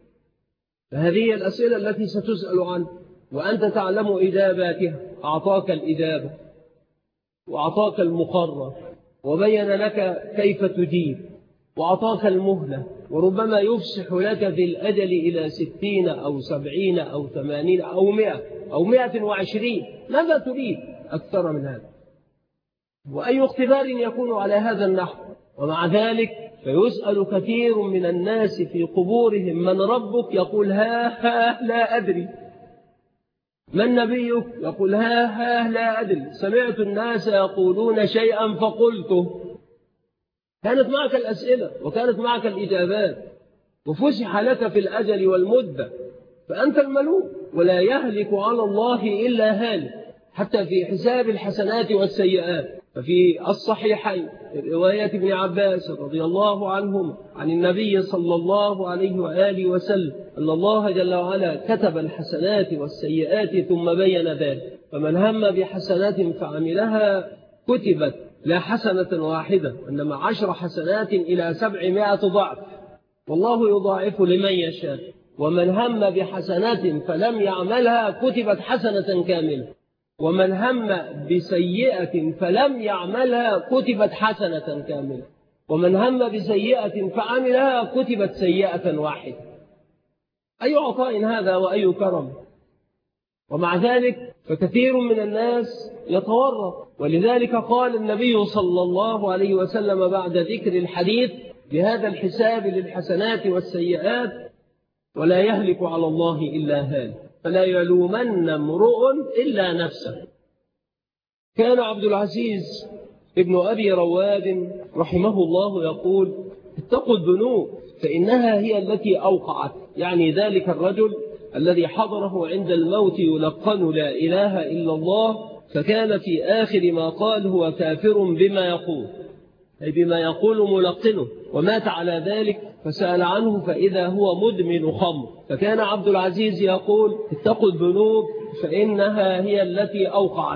A: فهذه الأسئلة التي ستسأل عنها وأنت تعلم إجاباتها. أعطاك الإجابة وأعطاك المقرر وبين لك كيف تجيب وأعطاك المهلة، وربما يفسح لك في الأجل إلى 60 أو 70 أو 80 أو 100 أو 120. ماذا تريد أكثر من هذا؟ وأي اختبار يكون على هذا النحو؟ ومع ذلك فيسأل كثير من الناس في قبورهم: من ربك؟ يقول ها لا أدري. من نبيك؟ يقول ها لا أدري. سمعت الناس يقولون شيئا فقلته. كانت معك الأسئلة وكانت معك الإجابات وفسح لك في الأجل والمدة، فأنت الملوك، ولا يهلك على الله إلا هالك. حتى في حساب الحسنات والسيئات، ففي الصحيحين رواية ابن عباس رضي الله عنهما عن النبي صلى الله عليه وآله وسلم أن الله جل وعلا كتب الحسنات والسيئات ثم بين ذلك، فمن هم بحسنات فعملها كتبت لا حسنة واحدة إنما 10 حسنات إلى 700 ضعف، والله يضاعف لمن يشاء. ومن هم بحسنات فلم يعملها كتبت حسنة كاملة، ومن هم بسيئة فلم يعملها كتبت حسنة كاملة، ومن هم بسيئة فعملها كتبت سيئة واحدة. أي عطاء هذا وأي كرم! ومع ذلك فكثير من الناس يتورط، ولذلك قال النبي صلى الله عليه وسلم بعد ذكر الحديث بهذا الحساب للحسنات والسيئات: ولا يهلك على الله إلا هالك، فلا يلومن امرؤ إلا نفسه. كان عبد العزيز ابن أبي رواد رحمه الله يقول: اتقوا الذنوب فإنها هي التي أوقعت، يعني ذلك الرجل الذي حضره عند الموت يلقن لا إله إلا الله، فكان في آخر ما قال هو كافر بما يقول، أي بما يقول ملقنه، ومات على ذلك. فسأل عنه فإذا هو مدمن خمر، فكان عبد العزيز يقول: اتقوا الذنوب فإنها هي التي أوقعت.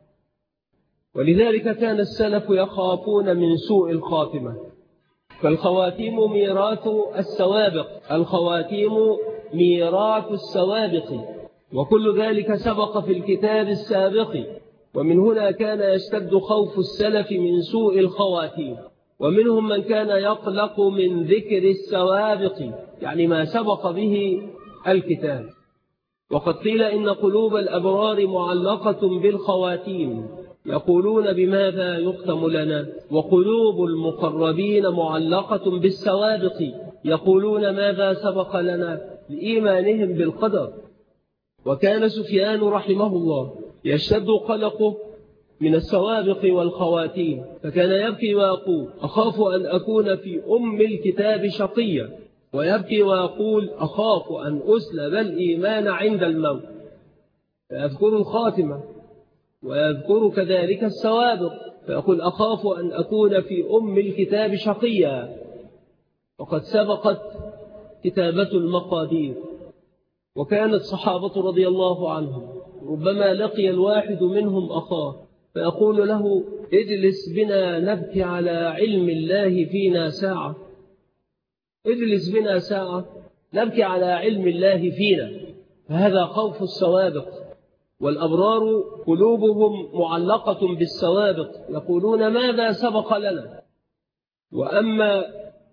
A: ولذلك كان السلف يخافون من سوء الخاتمة، فالخواتيم ميراث السوابق، الخواتيم ميراث السوابق، وكل ذلك سبق في الكتاب السابق. ومن هنا كان يشتد خوف السلف من سوء الخواتيم، ومنهم من كان يقلق من ذكر السوابق، يعني ما سبق به الكتاب. وقد قيل إن قلوب الأبرار معلقة بالخواتيم، يقولون بماذا يختم لنا، وقلوب المقربين معلقة بالسوابق، يقولون ماذا سبق لنا، لإيمانهم بالقدر. وكان سفيان رحمه الله يشتد قلقه من السوابق والخواتيم، فكان يبكي ويقول أخاف أن أكون في أم الكتاب شقيا، ويبكي ويقول أخاف أن أسلب الإيمان عند الموت. فيذكر الخاتمة ويذكر كذلك السوابق، فيقول أخاف أن أكون في أم الكتاب شقيا، وقد سبقت كتابة المقادير. وكانت صحابة رضي الله عنهم ربما لقي الواحد منهم أخاه فيقول له اجلس بنا نبكي على علم الله فينا ساعة، اجلس بنا ساعة نبكي على علم الله فينا. فهذا خوف السوابق، والأبرار قلوبهم معلقة بالسوابق، يقولون ماذا سبق لنا. وأما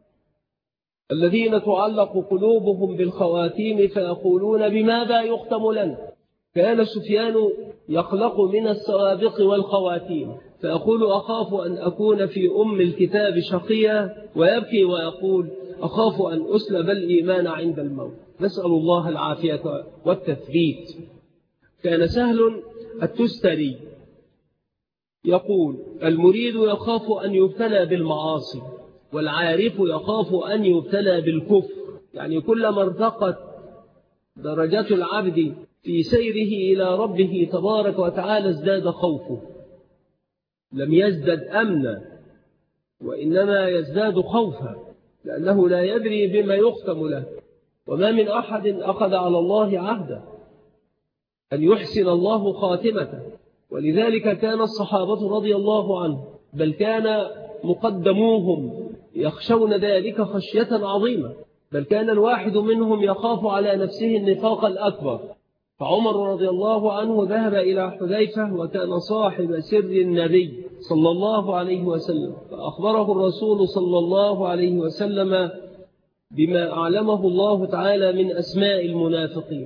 A: الذين تعلق قلوبهم بالخواتيم فيقولون بماذا يختم لنا. كان سفيان يقلق من السوابق والخواتيم، فيقول أخاف أن أكون في أم الكتاب شقيا، ويبكي ويقول أخاف أن أسلب الإيمان عند الموت. نسأل الله العافية والتثبيت. كان سهل التستري يقول المريد يخاف أن يبتلى بالمعاصي، والعارف يخاف أن يبتلى بالكفر. يعني كلما ارتقت درجات العبد في سيره إلى ربه تبارك وتعالى ازداد خوفه، لم يزدد أمنا وإنما يزداد خوفا، لأنه لا يدري بما يختم له. وما من أحد أخذ على الله عهدا أن يحسن الله خاتمته. ولذلك كان الصحابة رضي الله عنهم بل كان مقدموهم يخشون ذلك خشية عظيمة، بل كان الواحد منهم يخاف على نفسه النفاق الأكبر. فعمر رضي الله عنه ذهب إلى حذيفة وكان صاحب سر النبي صلى الله عليه وسلم، فأخبره الرسول صلى الله عليه وسلم بما أعلمه الله تعالى من أسماء المنافقين.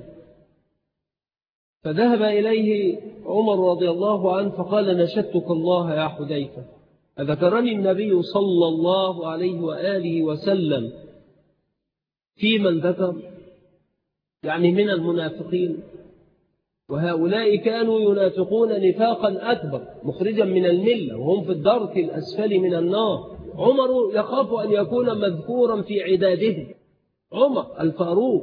A: فذهب إليه عمر رضي الله عنه فقال نشدتك الله يا حذيفة، أذكرني النبي صلى الله عليه وآله وسلم في من ذكر، يعني من المنافقين. وهؤلاء كانوا ينافقون نفاقا أكبر مخرجا من الملة، وهم في الدرك الأسفل من النار. عمر يخاف أن يكون مذكورا في عداده، عمر الفاروق،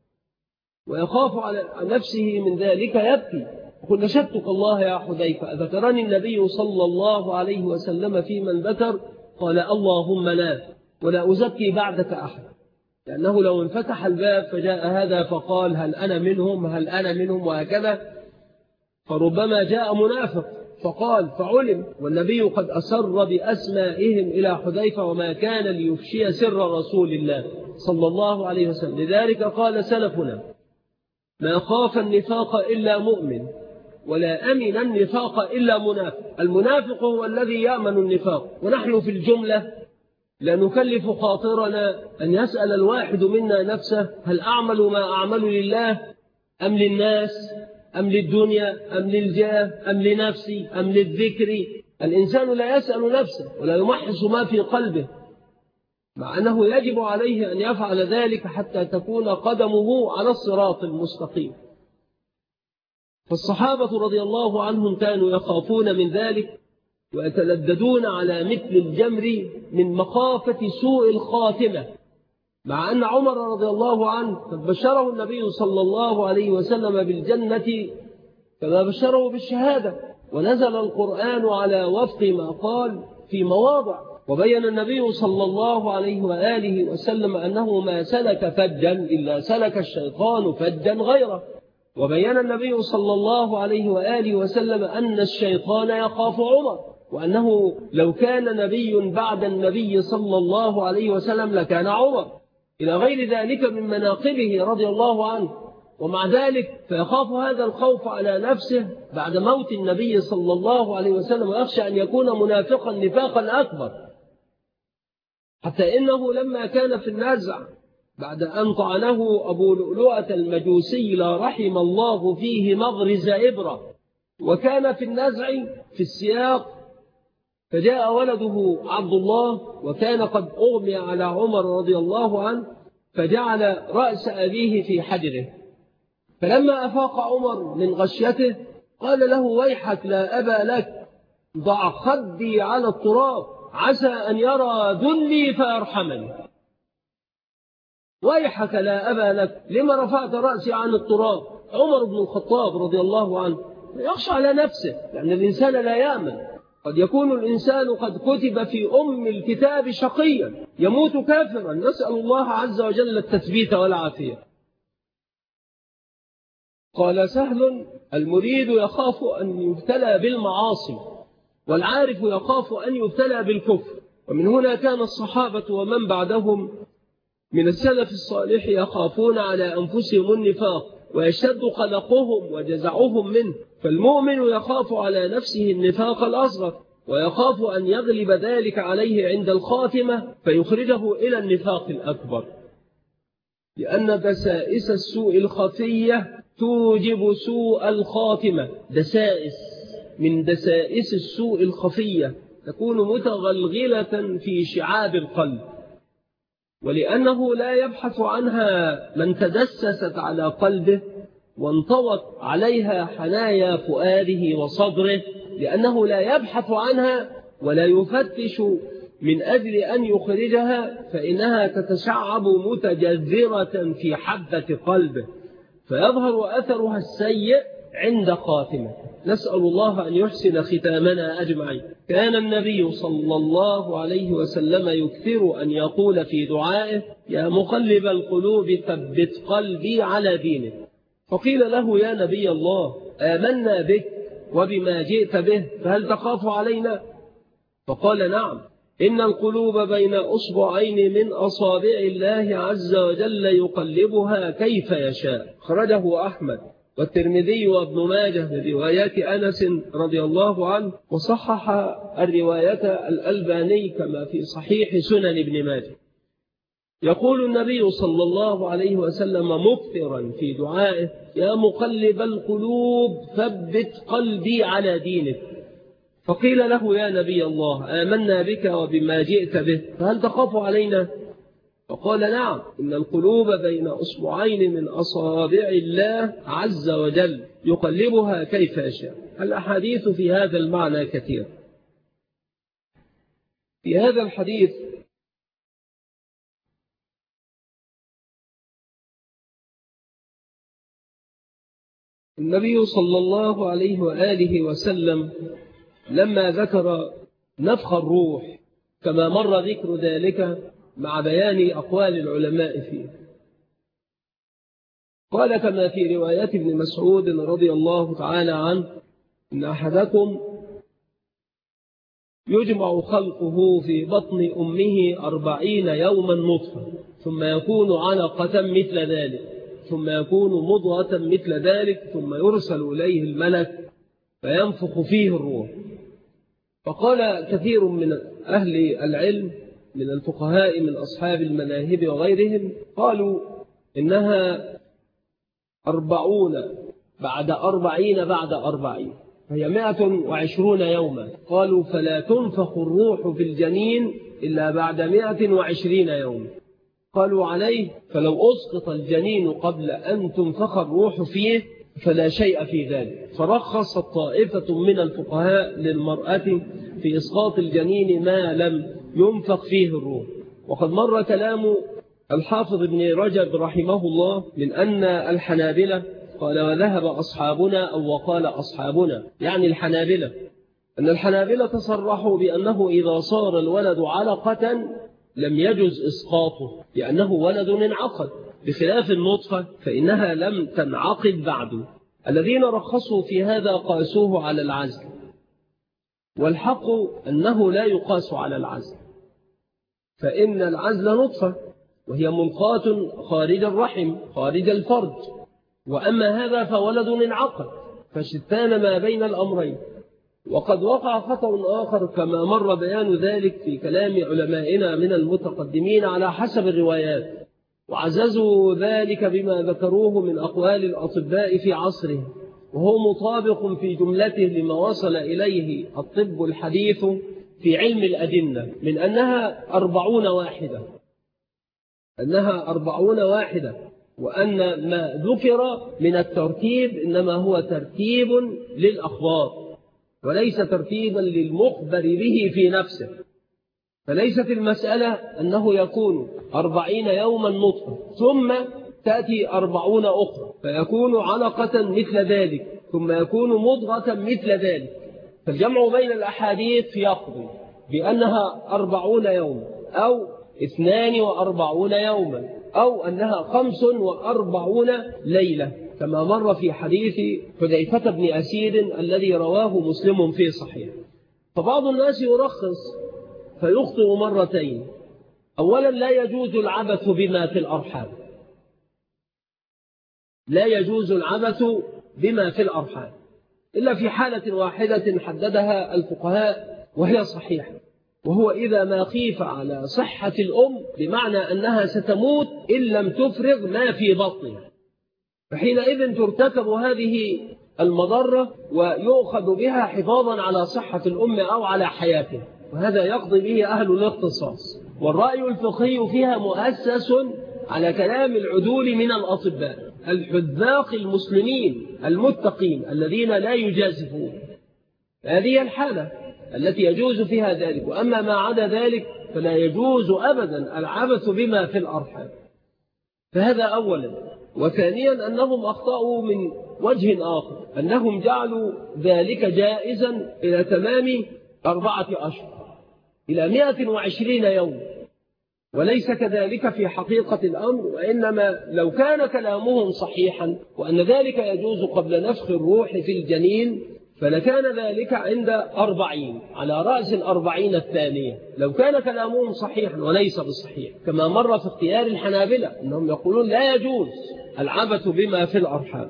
A: ويخاف على نفسه من ذلك، يبكي يقول نشدتك الله يا حذيفة، أذكرني النبي صلى الله عليه وسلم في من ذكر؟ قال اللهم لا، ولا أزكي بعدك أحد. لأنه لو انفتح الباب فجاء هذا فقال هل أنا منهم هل أنا منهم وهكذا، فربما جاء منافق فقال فعلم، والنبي قد أسر بأسمائهم إلى حذيفة وما كان ليفشي سر رسول الله صلى الله عليه وسلم. لذلك قال سلفنا ما خاف النفاق إلا مؤمن، ولا أمن النفاق إلا منافق. المنافق هو الذي يأمن النفاق، ونحن في الجملة لا نكلف خاطرنا أن يسأل الواحد منا نفسه هل أعمل ما أعمل لله أم للناس أم للدنيا أم للجاه أم لنفسي أم للذكر. الإنسان لا يسأل نفسه ولا يمحص ما في قلبه، مع أنه يجب عليه أن يفعل ذلك حتى تكون قدمه على الصراط المستقيم. فالصحابة رضي الله عنهم كانوا يخافون من ذلك ويتلددون على مثل الجمر من مخافة سوء الخاتمة، مع أن عمر رضي الله عنه قد بشره النبي صلى الله عليه وسلم بالجنة كما بشره بالشهادة، ونزل القرآن على وفق ما قال في مواضع. وبين النبي صلى الله عليه وآله وسلم أنه ما سلك فجا إلا سلك الشيطان فجا غيره. وبين النبي صلى الله عليه وآله وسلم أن الشيطان يخاف عمر، وأنه لو كان نبي بعد النبي صلى الله عليه وسلم لكان عمر، إلى غير ذلك من مناقبه رضي الله عنه. ومع ذلك فيخاف هذا الخوف على نفسه بعد موت النبي صلى الله عليه وسلم، ويخشى أن يكون منافقا نفاقا أكبر. حتى إنه لما كان في النزع بعد أن طعنه أبو لؤلؤة المجوسي لا رحم الله فيه مغرز إبرة، وكان في النزع في السياق، فجاء ولده عبد الله وكان قد أغمي على عمر رضي الله عنه، فجعل رأس أبيه في حجره، فلما أفاق عمر من غشيته قال له: ويحك لا أبا لك، ضع خدي على التراب عسى أن يرى ذلي فيرحمني. ويحك لا أبا لك، لما رفعت رأسي عن التراب؟ عمر بن الخطاب رضي الله عنه يخشى على نفسه، لأن الإنسان لا يأمن، قد يكون الإنسان قد كتب في الكتاب شقيا يموت كافرا، نسأل الله عز وجل التثبيت والعافية. قال سهل: المريد يخاف أن يبتلى بالمعاصي، والعارف يخاف أن يبتلى بالكفر. ومن هنا كان الصحابة ومن بعدهم من السلف الصالح يخافون على أنفسهم النفاق، ويشتد قلقهم وجزعهم منه. فالمؤمن يخاف على نفسه النفاق الأصغر، ويخاف أن يغلب ذلك عليه عند الخاتمة فيخرجه إلى النفاق الأكبر، لأن دسائس السوء الخفية توجب سوء الخاتمة. دسائس من دسائس السوء الخفية تكون متغلغلة في شعاب القلب، ولأنه لا يبحث عنها من تدسست على قلبه وانطوت عليها حنايا فؤاده وصدره، لأنه لا يبحث عنها ولا يفتش من أجل أن يخرجها، فإنها تتشعب متجذرة في حبة قلبه، فيظهر أثرها السيء عند خاتمة. نسأل الله أن يحسن ختامنا أجمعين. كان النبي صلى الله عليه وسلم يكثر أن يقول في دعائه: يا مقلب القلوب ثبت قلبي على دينك. فقيل له: يا نبي الله، آمنا بك وبما جئت به، فهل تخاف علينا؟ فقال: نعم، إن القلوب بين أصبعين من أصابع الله عز وجل يقلبها كيف يشاء. خرجه أحمد والترمذي وابن ماجه من رواية أنس رضي الله عنه، وصحح الرواية الألباني كما في صحيح سنن ابن ماجه. يقول النبي صلى الله عليه وسلم مكثرا في دعائه: يا مقلب القلوب ثبت قلبي على دينك. فقيل له: يا نبي الله، آمنا بك وبما جئت به، فهل تخاف علينا؟ فقال: نعم، إن القلوب بين أصبعين من أصابع الله عز وجل يقلبها كيف يشاء. الأحاديث في هذا المعنى كثير. في هذا الحديث النبي صلى الله عليه وآله وسلم لما ذكر نفخ الروح كما مر ذكر ذلك مع بيان أقوال العلماء فيه، قال كما في رواية ابن مسعود رضي الله تعالى عنه: إن أحدكم يجمع خلقه في بطن أمه 40 يوما نطفة، ثم يكون علقة مثل ذلك، ثم يكون مضغة مثل ذلك، ثم يرسل إليه الملك فينفخ فيه الروح. فقال كثير من أهل العلم من الفقهاء من أصحاب المذاهب وغيرهم، قالوا إنها 40 بعد 40 بعد 40، فهي 120 يوما. قالوا: فلا تنفخ الروح في الجنين إلا بعد 120 يوما. قالوا: عليه فلو أسقط الجنين قبل أن تنفخ الروح فيه فلا شيء في ذلك. فرخص طائفة من الفقهاء للمرأة في إسقاط الجنين ما لم ينفخ فيه الروح. وقد مر كلام الحافظ ابن رجب رحمه الله من أن الحنابلة قال: وذهب أصحابنا، أو وقال أصحابنا يعني الحنابلة، أن الحنابلة تصرحوا بأنه إذا صار الولد علقة لم يجز إسقاطه، لأنه ولد انعقد، بخلاف النطفة فإنها لم تنعقد بعد. الذين رخصوا في هذا قاسوه على العزل، والحق أنه لا يقاس على العزل، فإن العزل نطفة وهي ملقاة خارج الرحم خارج الفرج، وأما هذا فولد انعقد، فشتان ما بين الأمرين. وقد وقع خطأ آخر كما مر بيان ذلك في كلام علمائنا من المتقدمين على حسب الروايات، وعززوا ذلك بما ذكروه من أقوال الأطباء في عصره، وهو مطابق في جملته لما وصل إليه الطب الحديث في علم الأجنة من أنها 40 واحدة، وأن ما ذكر من الترتيب إنما هو ترتيب للأخبار وليس ترتيبا للمخبر به في نفسه. فليست المسألة أنه يكون 40 يوما نطفة ثم تأتي 40 أخرى فيكون علقة مثل ذلك ثم يكون مضغة مثل ذلك. فالجمع بين الأحاديث يقضي بأنها 40 يوما أو 42 يوما أو أنها 45 ليلة، كما مر في حديث حذيفة بن أسيد الذي رواه مسلم في صحيح. فبعض الناس يرخص فيخطئ مرتين. أولا، لا يجوز العبث بما في الأرحام، لا يجوز العبث بما في الأرحام إلا في حالة واحدة حددها الفقهاء وهي صحيحة، وهو إذا ما خيف على صحة الأم بمعنى أنها ستموت إن لم تفرغ ما في بطنها، فحينئذ ترتكب هذه المضرة ويؤخذ بها حفاظا على صحة الأم أو على حياتها، وهذا يقضي به أهل الاختصاص. والرأي الفقهي فيها مؤسس على كلام العدول من الأطباء الحذاق المسلمين المتقين الذين لا يجازفون. هذه الحالة التي يجوز فيها ذلك، وأما ما عدا ذلك فلا يجوز أبدا العبث بما في الأرحام. فهذا أولا. وثانيا، أنهم أخطأوا من وجه آخر، أنهم جعلوا ذلك جائزا إلى تمام 4 أشهر إلى 120 يوم، وليس كذلك في حقيقة الأمر. وإنما لو كان كلامهم صحيحا وأن ذلك يجوز قبل نفخ الروح في الجنين فلكان ذلك عند 40 على رأس 40 الثانية، لو كان كلامهم صحيحا وليس بالصحيح، كما مر في اختيار الحنابلة أنهم يقولون لا يجوز العبث بما في الأرحام.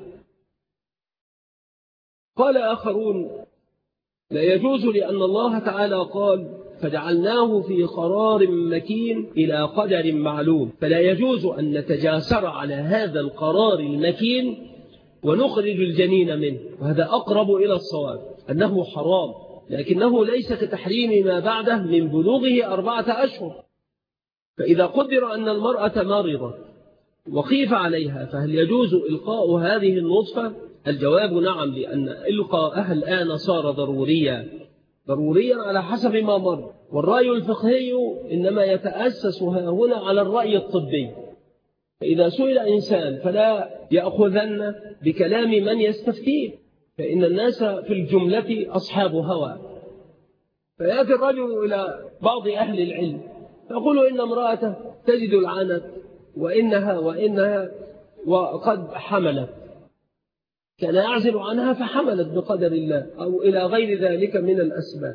A: قال آخرون لا يجوز لأن الله تعالى قال فجعلناه في قرار مكين إلى قدر معلوم، فلا يجوز أن نتجاسر على هذا القرار المكين ونخرج الجنين منه، وهذا أقرب إلى الصواب أنه حرام، لكنه ليس كتحريم ما بعده من بلوغه 4 أشهر. فإذا قدر أن المرأة مرضة وخيف عليها فهل يجوز إلقاء هذه النطفة؟ الجواب نعم، لأن إلقاءها الآن صار ضروريا على حسب ما مر. والرأي الفقهي إنما يتأسس هنا على الرأي الطبي، فإذا سئل إنسان فلا يأخذن بكلام من يستفتيه، فإن الناس في الجملة أصحاب هوى. فيأتي الرجل إلى بعض أهل العلم فيقول إن امرأته تجد العنت وإنها وقد حملت، كان يعزل عنها فحملت بقدر الله أو إلى غير ذلك من الأسباب،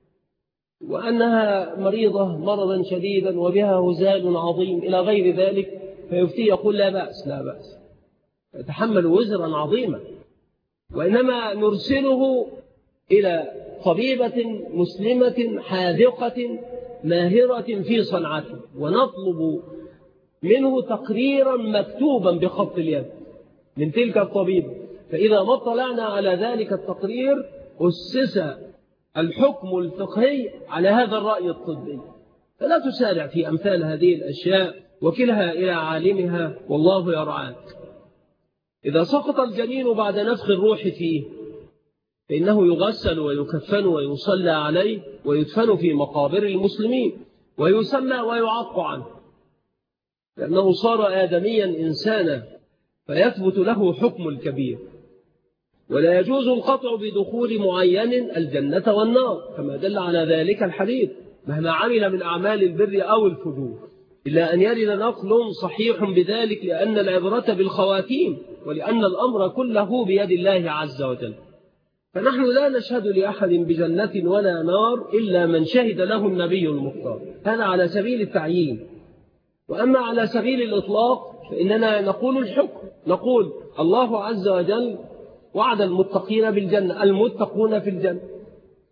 A: وأنها مريضة مرضا شديدا وبها هزال عظيم إلى غير ذلك، فيفتي يقول لا بأس يتحمل وزرا عظيما، وإنما نرسله إلى طبيبة مسلمة حاذقة ماهرة في صنعته، ونطلب منه تقريرا مكتوبا بخط اليد من تلك الطبيبة. فإذا ما اطلعنا على ذلك التقرير أسس الحكم الفقهي على هذا الرأي الطبي. فلا تسارع في أمثال هذه الأشياء، وكلها إلى عالمها والله يرعاك. إذا سقط الجنين بعد نفخ الروح فيه فإنه يغسل ويكفن ويصلى عليه ويدفن في مقابر المسلمين ويسمى ويعق عنه، لأنه صار آدميا إنسانا فيثبت له حكم الكبير. ولا يجوز القطع بدخول معين الجنة والنار كما دل على ذلك الحديث مهما عمل من أعمال البر أو الفجور، إلا أن يرد نقل صحيح بذلك، لأن العبرة بالخواتيم ولأن الأمر كله بيد الله عز وجل. فنحن لا نشهد لأحد بجنة ولا نار إلا من شهد له النبي المختار، هذا على سبيل التعيين. وأما على سبيل الإطلاق فإننا نقول الحكم، نقول الله عز وجل وعد المتقين بالجنة، المتقون في الجنة،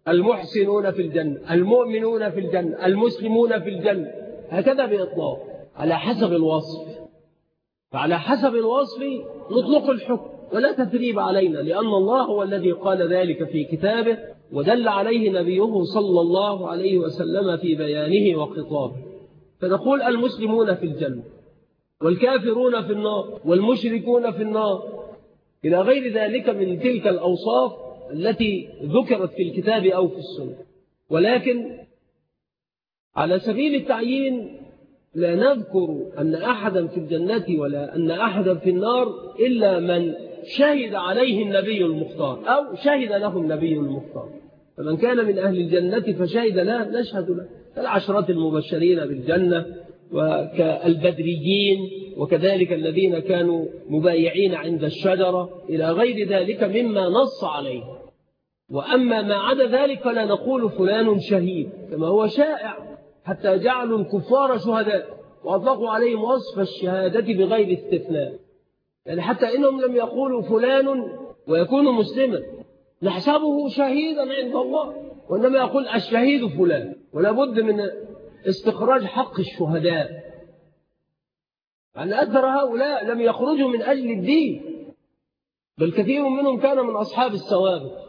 A: المحسنون في الجنة، المؤمنون في الجنة، المسلمون في الجنة، هكذا بإطلاق على حسب الوصف. فعلى حسب الوصف نطلق الحكم ولا تثريب علينا، لأن الله هو الذي قال ذلك في كتابه ودل عليه نبيه صلى الله عليه وسلم في بيانه وخطابه. فنقول المسلمون في الجنة، والكافرون في النار، والمشركون في النار، إلى غير ذلك من تلك الأوصاف التي ذكرت في الكتاب أو في السنة. ولكن على سبيل التعيين لا نذكر أن أحدا في الجنة ولا أن أحدا في النار إلا من شهد عليه النبي المختار أو شهد له النبي المختار. فمن كان من أهل الجنة فشهد له نشهد له، العشرة المبشرين بالجنة وكالبدريين، وكذلك الذين كانوا مبايعين عند الشجرة، إلى غير ذلك مما نص عليه. وأما ما عدا ذلك فلا نقول فلان شهيد كما هو شائع، حتى جعلوا الكفار شهداء وأطلقوا عليهم وصف الشهادة بغير استثناء. يعني حتى إنهم لم يقولوا فلان ويكون مسلما نحسبه شهيدا عند الله، وإنما يقول الشهيد فلان، ولا بد من استخراج حق الشهداء. لأن أكثر هؤلاء لم يخرجوا من أجل الدين، بل كثير منهم كان من أصحاب السوابق،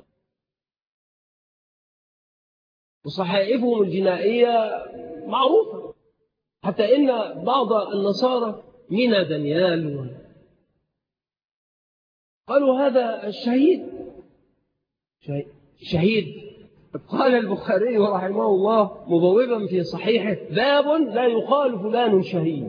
A: وصحائفهم الجنائية معروفة، حتى إن بعض النصارى من دانيال قالوا هذا الشهيد شهيد. قال البخاري رحمه الله مبوبا في صحيحه: باب لا يقال فلان شهيد.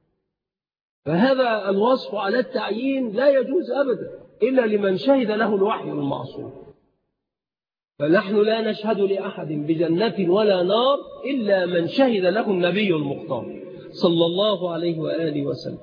A: فهذا الوصف على التعيين لا يجوز أبدا إلا لمن شهد له الوحي المعصوم. فنحن لا نشهد لأحد بجنة ولا نار إلا من شهد له النبي المختار صلى الله عليه وآله وسلم.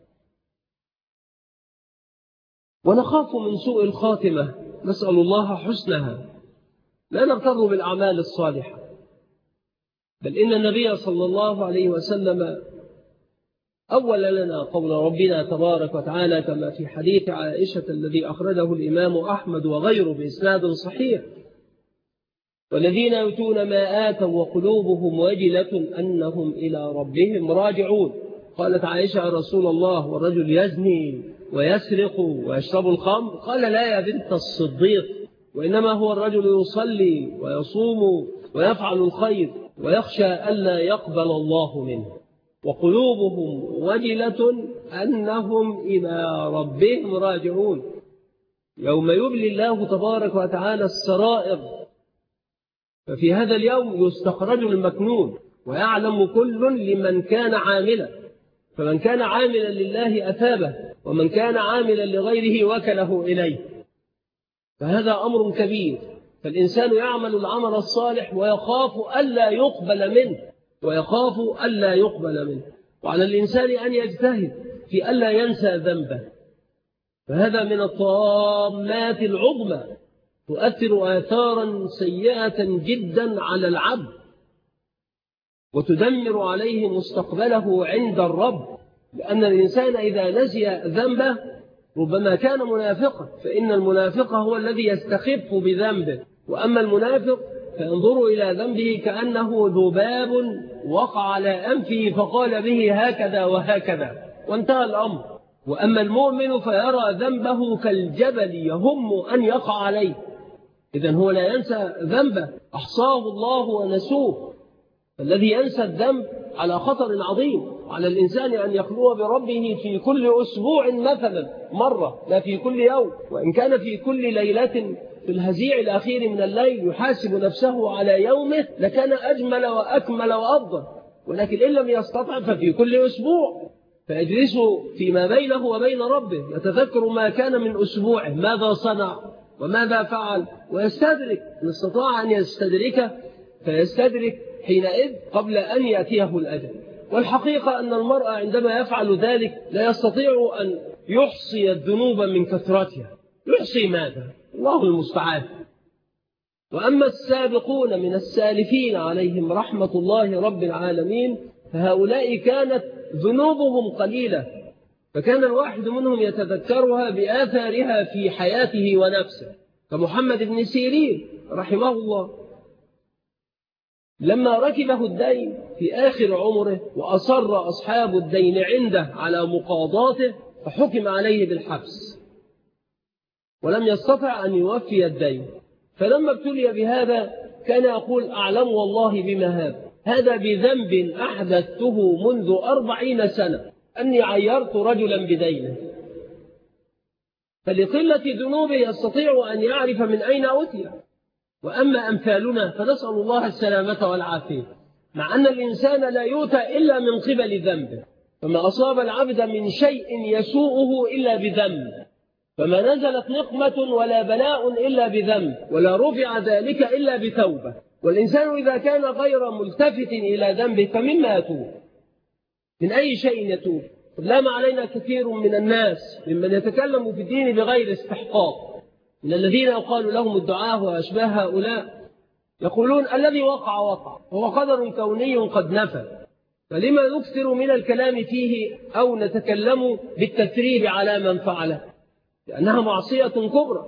A: ونخاف من سوء الخاتمة، نسأل الله حسنها، لا نغتر بالأعمال الصالحة، بل إن النبي صلى الله عليه وسلم أول لنا قول ربنا تبارك وتعالى كما في حديث عائشة الذي أخرجه الإمام أحمد وغيره بإسناد صحيح: والذين يؤتون ما آتوا وقلوبهم وجلة أنهم إلى ربهم راجعون. قالت عائشة: رسول الله والرجل يزني ويسرق ويشرب الخمر؟ قال: لا يا بنت الصديق، وإنما هو الرجل يصلي ويصوم ويفعل الخير ويخشى ألا يقبل الله منه، وقلوبهم وجلة أنهم إلى ربهم راجعون. يوم يبلي الله تبارك وتعالى السرائر، ففي هذا اليوم يستخرج المكنون ويعلم كل لمن كان عاملا، فمن كان عاملا لله أثابه، ومن كان عاملا لغيره وكله إليه. فهذا أمر كبير، فالإنسان يعمل العمل الصالح ويخاف ألا يقبل منه، وعلى الإنسان أن يجتهد في ألا ينسى ذنبه. فهذا من الطامات العظمى تؤثر آثارا سيئة جدا على العبد، وتدمر عليه مستقبله عند الرب، لأن الإنسان إذا نسي ذنبه ربما كان منافقا، فإن المنافق هو الذي يستخف بذنبه، وأما المنافق فينظر إلى ذنبه كأنه ذباب وقع على أنفه فقال به هكذا وهكذا وانتهى الأمر. وأما المؤمن فيرى ذنبه كالجبل يهم أن يقع عليه، إذن هو لا ينسى ذنبه، أحصاه الله ونسوه. الذي ينسى الذنب على خطر عظيم، على الإنسان أن يخلو بربه في كل أسبوع مثلا مرة، لا في كل يوم، وإن كان في كل ليلة في الهزيع الأخير من الليل يحاسب نفسه على يومه لكان أجمل وأكمل وأفضل. ولكن إن لم يستطع ففي كل أسبوع، فيجلس فيما بينه وبين ربه يتذكر ما كان من أسبوعه، ماذا صنع وماذا فعل، ويستدرك، إن استطاع أن يستدرك فيستدرك حينئذ قبل أن يأتيه الأجل. والحقيقة أن المرء عندما يفعل ذلك لا يستطيع أن يحصي الذنوب من كثرتها. يحصي ماذا؟ الله المستعان. وأما السابقون من السالفين عليهم رحمة الله رب العالمين فهؤلاء كانت ذنوبهم قليلة، فكان الواحد منهم يتذكرها بآثارها في حياته ونفسه، كمحمد بن سيرين رحمه الله، لما ركبه الدين في آخر عمره وأصر أصحاب الدين عنده على مقاضاته فحكم عليه بالحبس ولم يستطع أن يوفي الدين. فلما ابتلي بهذا كان يقول أعلم والله بما هذا بذنب أحدثته منذ 40 سنة أني عيرت رجلا بدينه، فلقلة ذنوبه يستطيع أن يعرف من أين أتي. وأما أمثالنا فنسأل الله السلامة والعافية، مع أن الإنسان لا يؤتى إلا من قبل ذنبه، فما أصاب العبد من شيء يسوءه إلا بذنب، فما نزلت نقمة ولا بلاء إلا بذنب، ولا رفع ذلك إلا بتوبة. والإنسان إذا كان غير ملتفت إلى ذنبه فمما يتوب؟ من أي شيء يتوب؟ لام علينا كثير من الناس ممن يتكلم في الدين بغير استحقاق، من الذين يقال لهم الدعاة وأشباه هؤلاء، يقولون الذي وقع هو قدر كوني قد نفذ، فلما نكثر من الكلام فيه أو نتكلم بالتثريب على من فعله؟ لأنها معصية كبرى،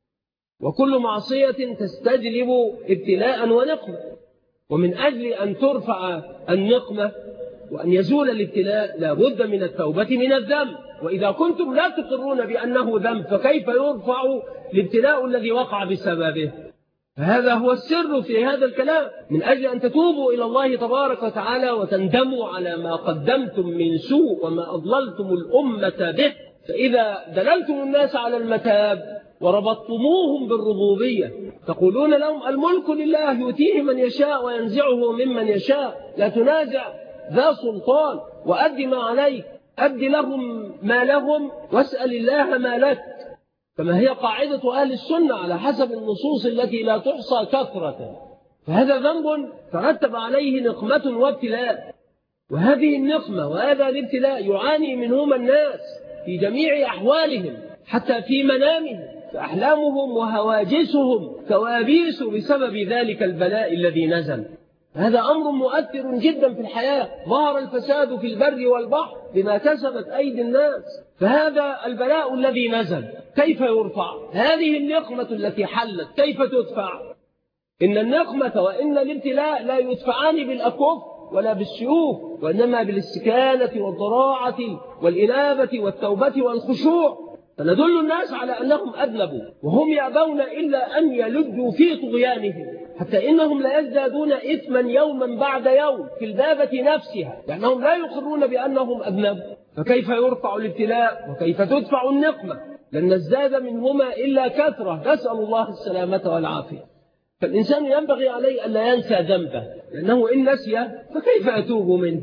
A: وكل معصية تستجلب ابتلاء ونقمة، ومن أجل أن ترفع النقمة وأن يزول الابتلاء لا بد من التوبة من الذنب. وإذا كنتم لا تقرون بأنه ذنب فكيف يرفع الابتلاء الذي وقع بسببه؟ فهذا هو السر في هذا الكلام، من أجل أن تتوبوا إلى الله تبارك وتعالى وتندموا على ما قدمتم من سوء وما أضللتم الأمة به. فإذا دللتم الناس على المتاب وربطتموهم بالربوبية تقولون لهم الملك لله يؤتيه من يشاء وينزعه ممن يشاء، لا تنازع ذا سلطان وأد ما عليك، أد لهم ما لهم واسأل الله ما لك، كما هي قاعدة أهل السنة على حسب النصوص التي لا تحصى كثرة. فهذا ذنب ترتب عليه نقمة وابتلاء، وهذه النقمة وهذا الابتلاء يعاني منهما الناس في جميع أحوالهم، حتى في منامهم، فأحلامهم وهواجسهم كوابيس بسبب ذلك البلاء الذي نزل. هذا أمر مؤثر جدا في الحياة. ظهر الفساد في البر والبحر بما كسبت أيدي الناس، فهذا البلاء الذي نزل كيف يرفع؟ هذه النقمة التي حلت كيف تدفع؟ إن النقمة وإن الابتلاء لا يدفعان بالأكف ولا بالسيوف، وإنما بالاستكانة والضراعة والإنابة والتوبة والخشوع. فندل الناس على أنهم أذنبوا وهم يأبون إلا أن يلجوا في طغيانهم، حتى إنهم لا يزدادون إثما يوما بعد يوم في البابة نفسها، لأنهم لا يقرون بأنهم أذنبوا. فكيف يرفع الابتلاء وكيف تدفع النقمة؟ لن نزداد منهما إلا كثرة، نسأل الله السلامة والعافية. فالإنسان ينبغي عليه أن لا ينسى ذنبه، لأنه إن نسي فكيف يتوب منه؟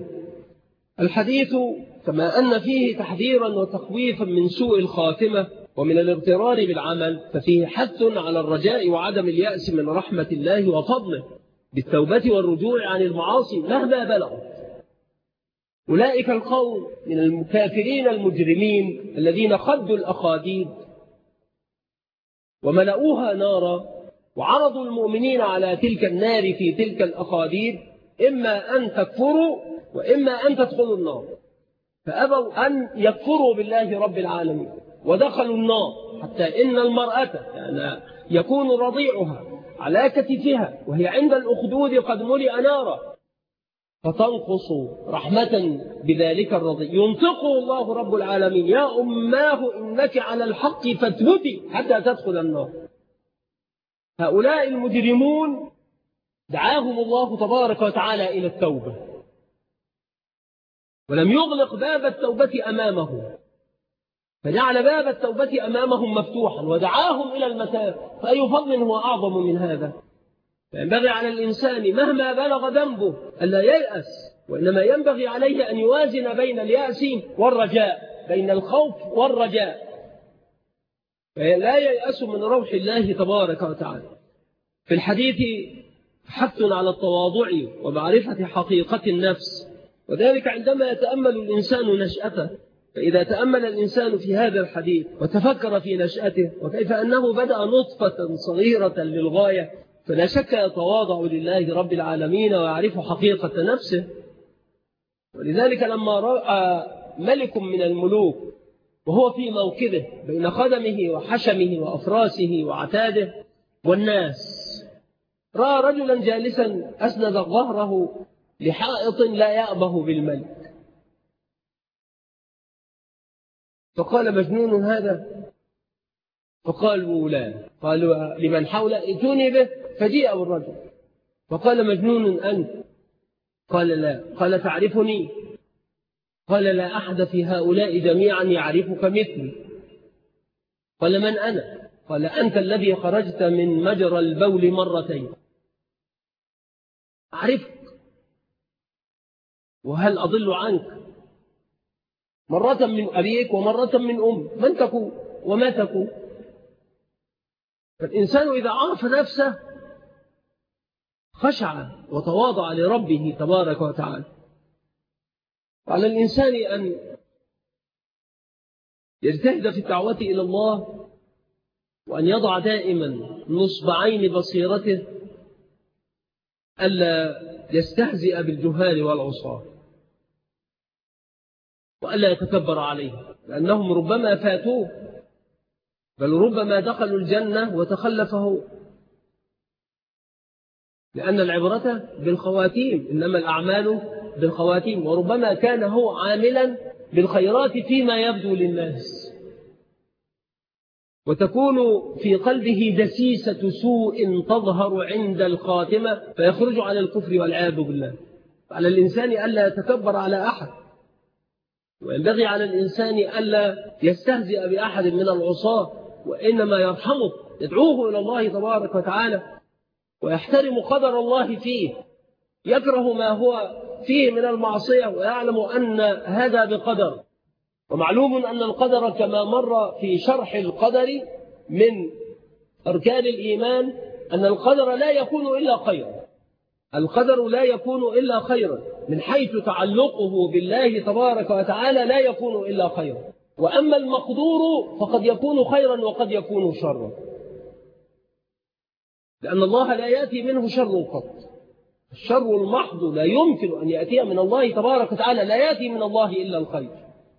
A: الحديث كما أن فيه تحذيرا وتخويفا من سوء الخاتمة ومن الاغترار بالعمل، ففيه حث على الرجاء وعدم اليأس من رحمة الله وفضله بالتوبة والرجوع عن المعاصي مهما بلغت. أولئك القوم من المكافرين المجرمين الذين خدوا الأخاديد وملؤوها نارا وعرضوا المؤمنين على تلك النار في تلك الأخاديد، إما أن تكفروا وإما أن تدخلوا النار، فأبوا أن يكفروا بالله رب العالمين ودخلوا النار، حتى إن المرأة يعني يكون رضيعها على كتفها وهي عند الأخدود قد ملئ نارا، فتنقص رحمة بذلك الرضيع، ينطقه الله رب العالمين يا أماه إنك على الحق فاثبتي حتى تدخل النار. هؤلاء المجرمون دعاهم الله تبارك وتعالى إلى التوبة، ولم يغلق باب التوبة أمامهم، فجعل باب التوبة أمامهم مفتوحا ودعاهم إلى المتاب. فأي فضل هو أعظم من هذا؟ فينبغي على الإنسان مهما بلغ ذنبه ألا ييأس، وإنما ينبغي عليه أن يوازن بين اليأس والرجاء، بين الخوف والرجاء، فلا ييأس من روح الله تبارك وتعالى. في الحديث حث على التواضع ومعرفة حقيقة النفس، وذلك عندما يتأمل الإنسان نشأته. فإذا تأمل الإنسان في هذا الحديث وتفكر في نشأته وكيف أنه بدأ نطفة صغيرة للغاية، فلا شك يتواضع لله رب العالمين ويعرف حقيقة نفسه. ولذلك لما رأى ملك من الملوك وهو في موكبه بين خدمه وحشمه وأفراسه وعتاده والناس، رأى رجلا جالسا أسند ظهره لحائط لا يأبه بالملك، فقال مجنون هذا؟ فقالوا لا. قالوا لمن حوله ائتوني به، فجيء بالرجل فقال مجنون أنت؟ قال لا. قال تعرفني؟ قال لا أحد في هؤلاء جميعا يعرفك مثلي. قال من أنا؟ قال أنت الذي خرجت من مجرى البول مرتين، أعرفك وهل أضل عنك؟ مرة من أبيك ومرة من من تكون وما تكون؟ فالإنسان إذا عرف نفسه خشع وتواضع لربه تبارك وتعالى. وعلى الإنسان أن يجتهد في الدعوة إلى الله، وأن يضع دائما نصب عين بصيرته ألا يستهزئ بالجهال والعصاة، وألا يتكبر عليه، لأنهم ربما فاتوه، بل ربما دخلوا الجنة وتخلفه، لأن العبرة بالخواتيم، إنما الأعمال بالخواتيم. وربما كان هو عاملا بالخيرات فيما يبدو للناس، وتكون في قلبه دسيسة سوء تظهر عند الخاتمة فيخرج على الكفر والعياذ بالله. على الإنسان ألا يتكبر على أحد، وينبغي على الإنسان ألا يستهزئ بأحد من العصاة، وإنما يرحمه، يدعوه إلى الله تبارك وتعالى، ويحترم قدر الله فيه، يكره ما هو فيه من المعصية، ويعلم أن هذا بقدر. ومعلوم أن القدر كما مر في شرح القدر من أركان الإيمان أن القدر لا يكون إلا خيرا، القدر لا يكون إلا خيرا، من حيث تعلقه بالله تبارك وتعالى لا يكون إلا خيرا. وأما المقدور فقد يكون خيرا وقد يكون شرا، لأن الله لا يأتي منه شر قط. الشر المحض لا يمكن أن يأتي من الله تبارك وتعالى، لا يأتي من الله إلا الخير.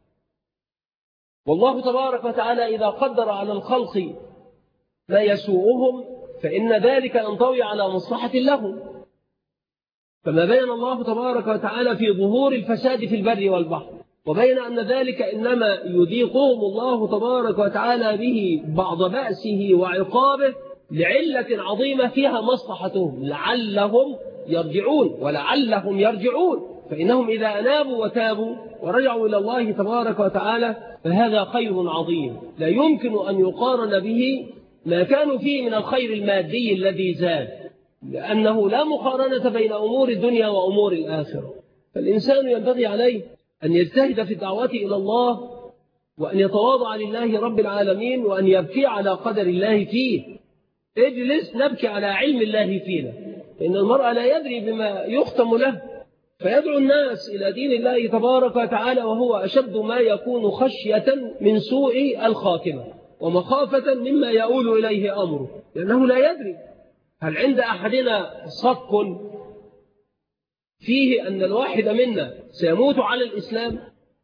A: والله تبارك وتعالى إذا قدر على الخلق ما يسوءهم فإن ذلك ينطوي على مصلحة لهم، فما بين الله تبارك وتعالى في ظهور الفساد في البر والبحر، وبين أن ذلك إنما يذيقهم الله تبارك وتعالى به بعض بأسه وعقابه لعلة عظيمة فيها مصلحتهم، لعلهم يرجعون ولعلهم يرجعون. فإنهم إذا أنابوا وتابوا ورجعوا إلى الله تبارك وتعالى فهذا خير عظيم لا يمكن أن يقارن به ما كانوا فيه من الخير المادي الذي زاد، لأنه لا مقارنة بين أمور الدنيا وأمور الآخرة. فالإنسان ينبغي عليه أن يجتهد في الدعوة إلى الله، وأن يتواضع لله رب العالمين، وأن يبكي على قدر الله فيه. اجلس نبكي على علم الله فينا، فإن المرء لا يدري بما يختم له، فيدعو الناس إلى دين الله تبارك وتعالى وهو أشد ما يكون خشية من سوء الخاتمة ومخافة مما يؤول إليه أمره، لأنه لا يدري هل عند أحدنا صك فيه أن الواحد منا سيموت على الإسلام؟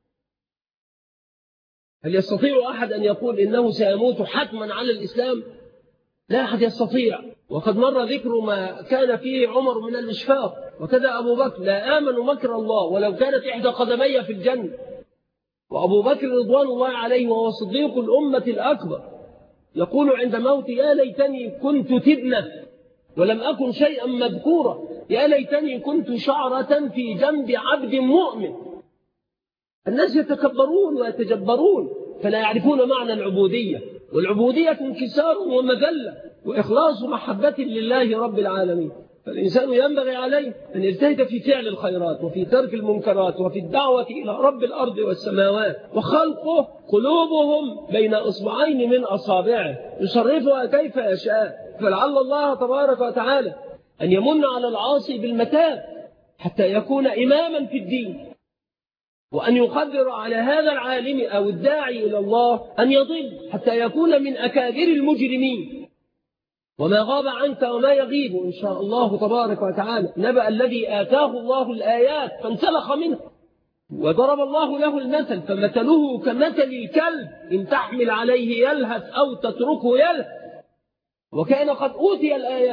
A: هل يستطيع أحد أن يقول إنه سيموت حتما على الإسلام؟ لا أحد يستطيع. وقد مر ذكر ما كان فيه عمر من الإشفاق، وكذا أبو بكر: لا آمن مكر الله ولو كانت إحدى قدمي في الجنة. وأبو بكر رضوان الله عليه وهو صديق الأمة الأكبر يقول عند موت: يا ليتني كنت تبنة ولم أكن شيئا مذكورا، يا ليتني كنت شعرة في جنب عبد مؤمن. الناس يتكبرون ويتجبرون فلا يعرفون معنى العبودية، والعبودية انكسار ومذلة وإخلاص محبة لله رب العالمين. فالإنسان ينبغي عليه أن يجتهد في فعل الخيرات وفي ترك المنكرات وفي الدعوة إلى رب الأرض والسماوات. وخلقه قلوبهم بين أصبعين من أصابعه يصرفها كيف يشاء، فلعل الله تبارك وتعالى أن يمن على العاصي بالمتاب حتى يكون إماما في الدين، وأن يقدر على هذا العالم أو الداعي إلى الله أن يضل حتى يكون من أكابر المجرمين. وما غاب عنك وما يغيب إن شاء الله تبارك وتعالى نبأ الذي آتاه الله الآيات فانسلخ منه، وضرب الله له المثل فمثله كمثل الكلب إن تحمل عليه يلهث أو تتركه يلهث، وكان قد أوتي الآيات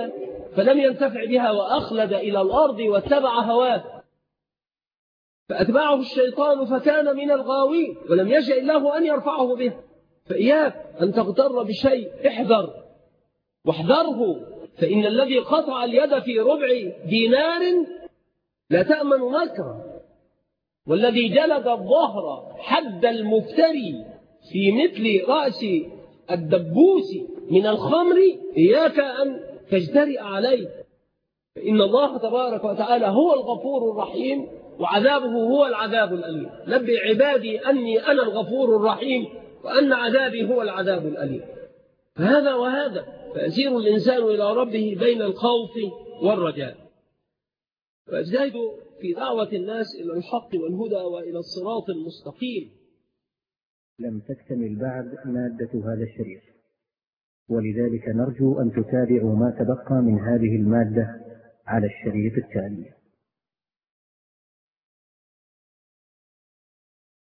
A: فلم ينتفع بها وأخلد إلى الأرض واتبع هواه، فأتبعه الشيطان فكان من الغاوين ولم يشأ الله أن يرفعه به. فإياك أن تغتر بشيء، احذر واحذره، فإن الذي قطع اليد في ربع دينار لا تأمن مكره، والذي جلد الظهر حد المفتري في مثل رأس الدبوس من الخمر إياك أن تجترئ عليه، فإن الله تبارك وتعالى هو الغفور الرحيم وعذابه هو العذاب الأليم. نبئ عبادي أني أنا الغفور الرحيم وأن عذابي هو العذاب الأليم. فهذا وهذا، فيسير الإنسان إلى ربه بين الخوف والرجاء، ويجتهد في دعوة الناس إلى الحق والهدى وإلى الصراط المستقيم.
B: لم تكتمل بعد مادة هذا الشريط، ولذلك نرجو أن تتابعوا ما تبقى من هذه المادة على الشريط التالي.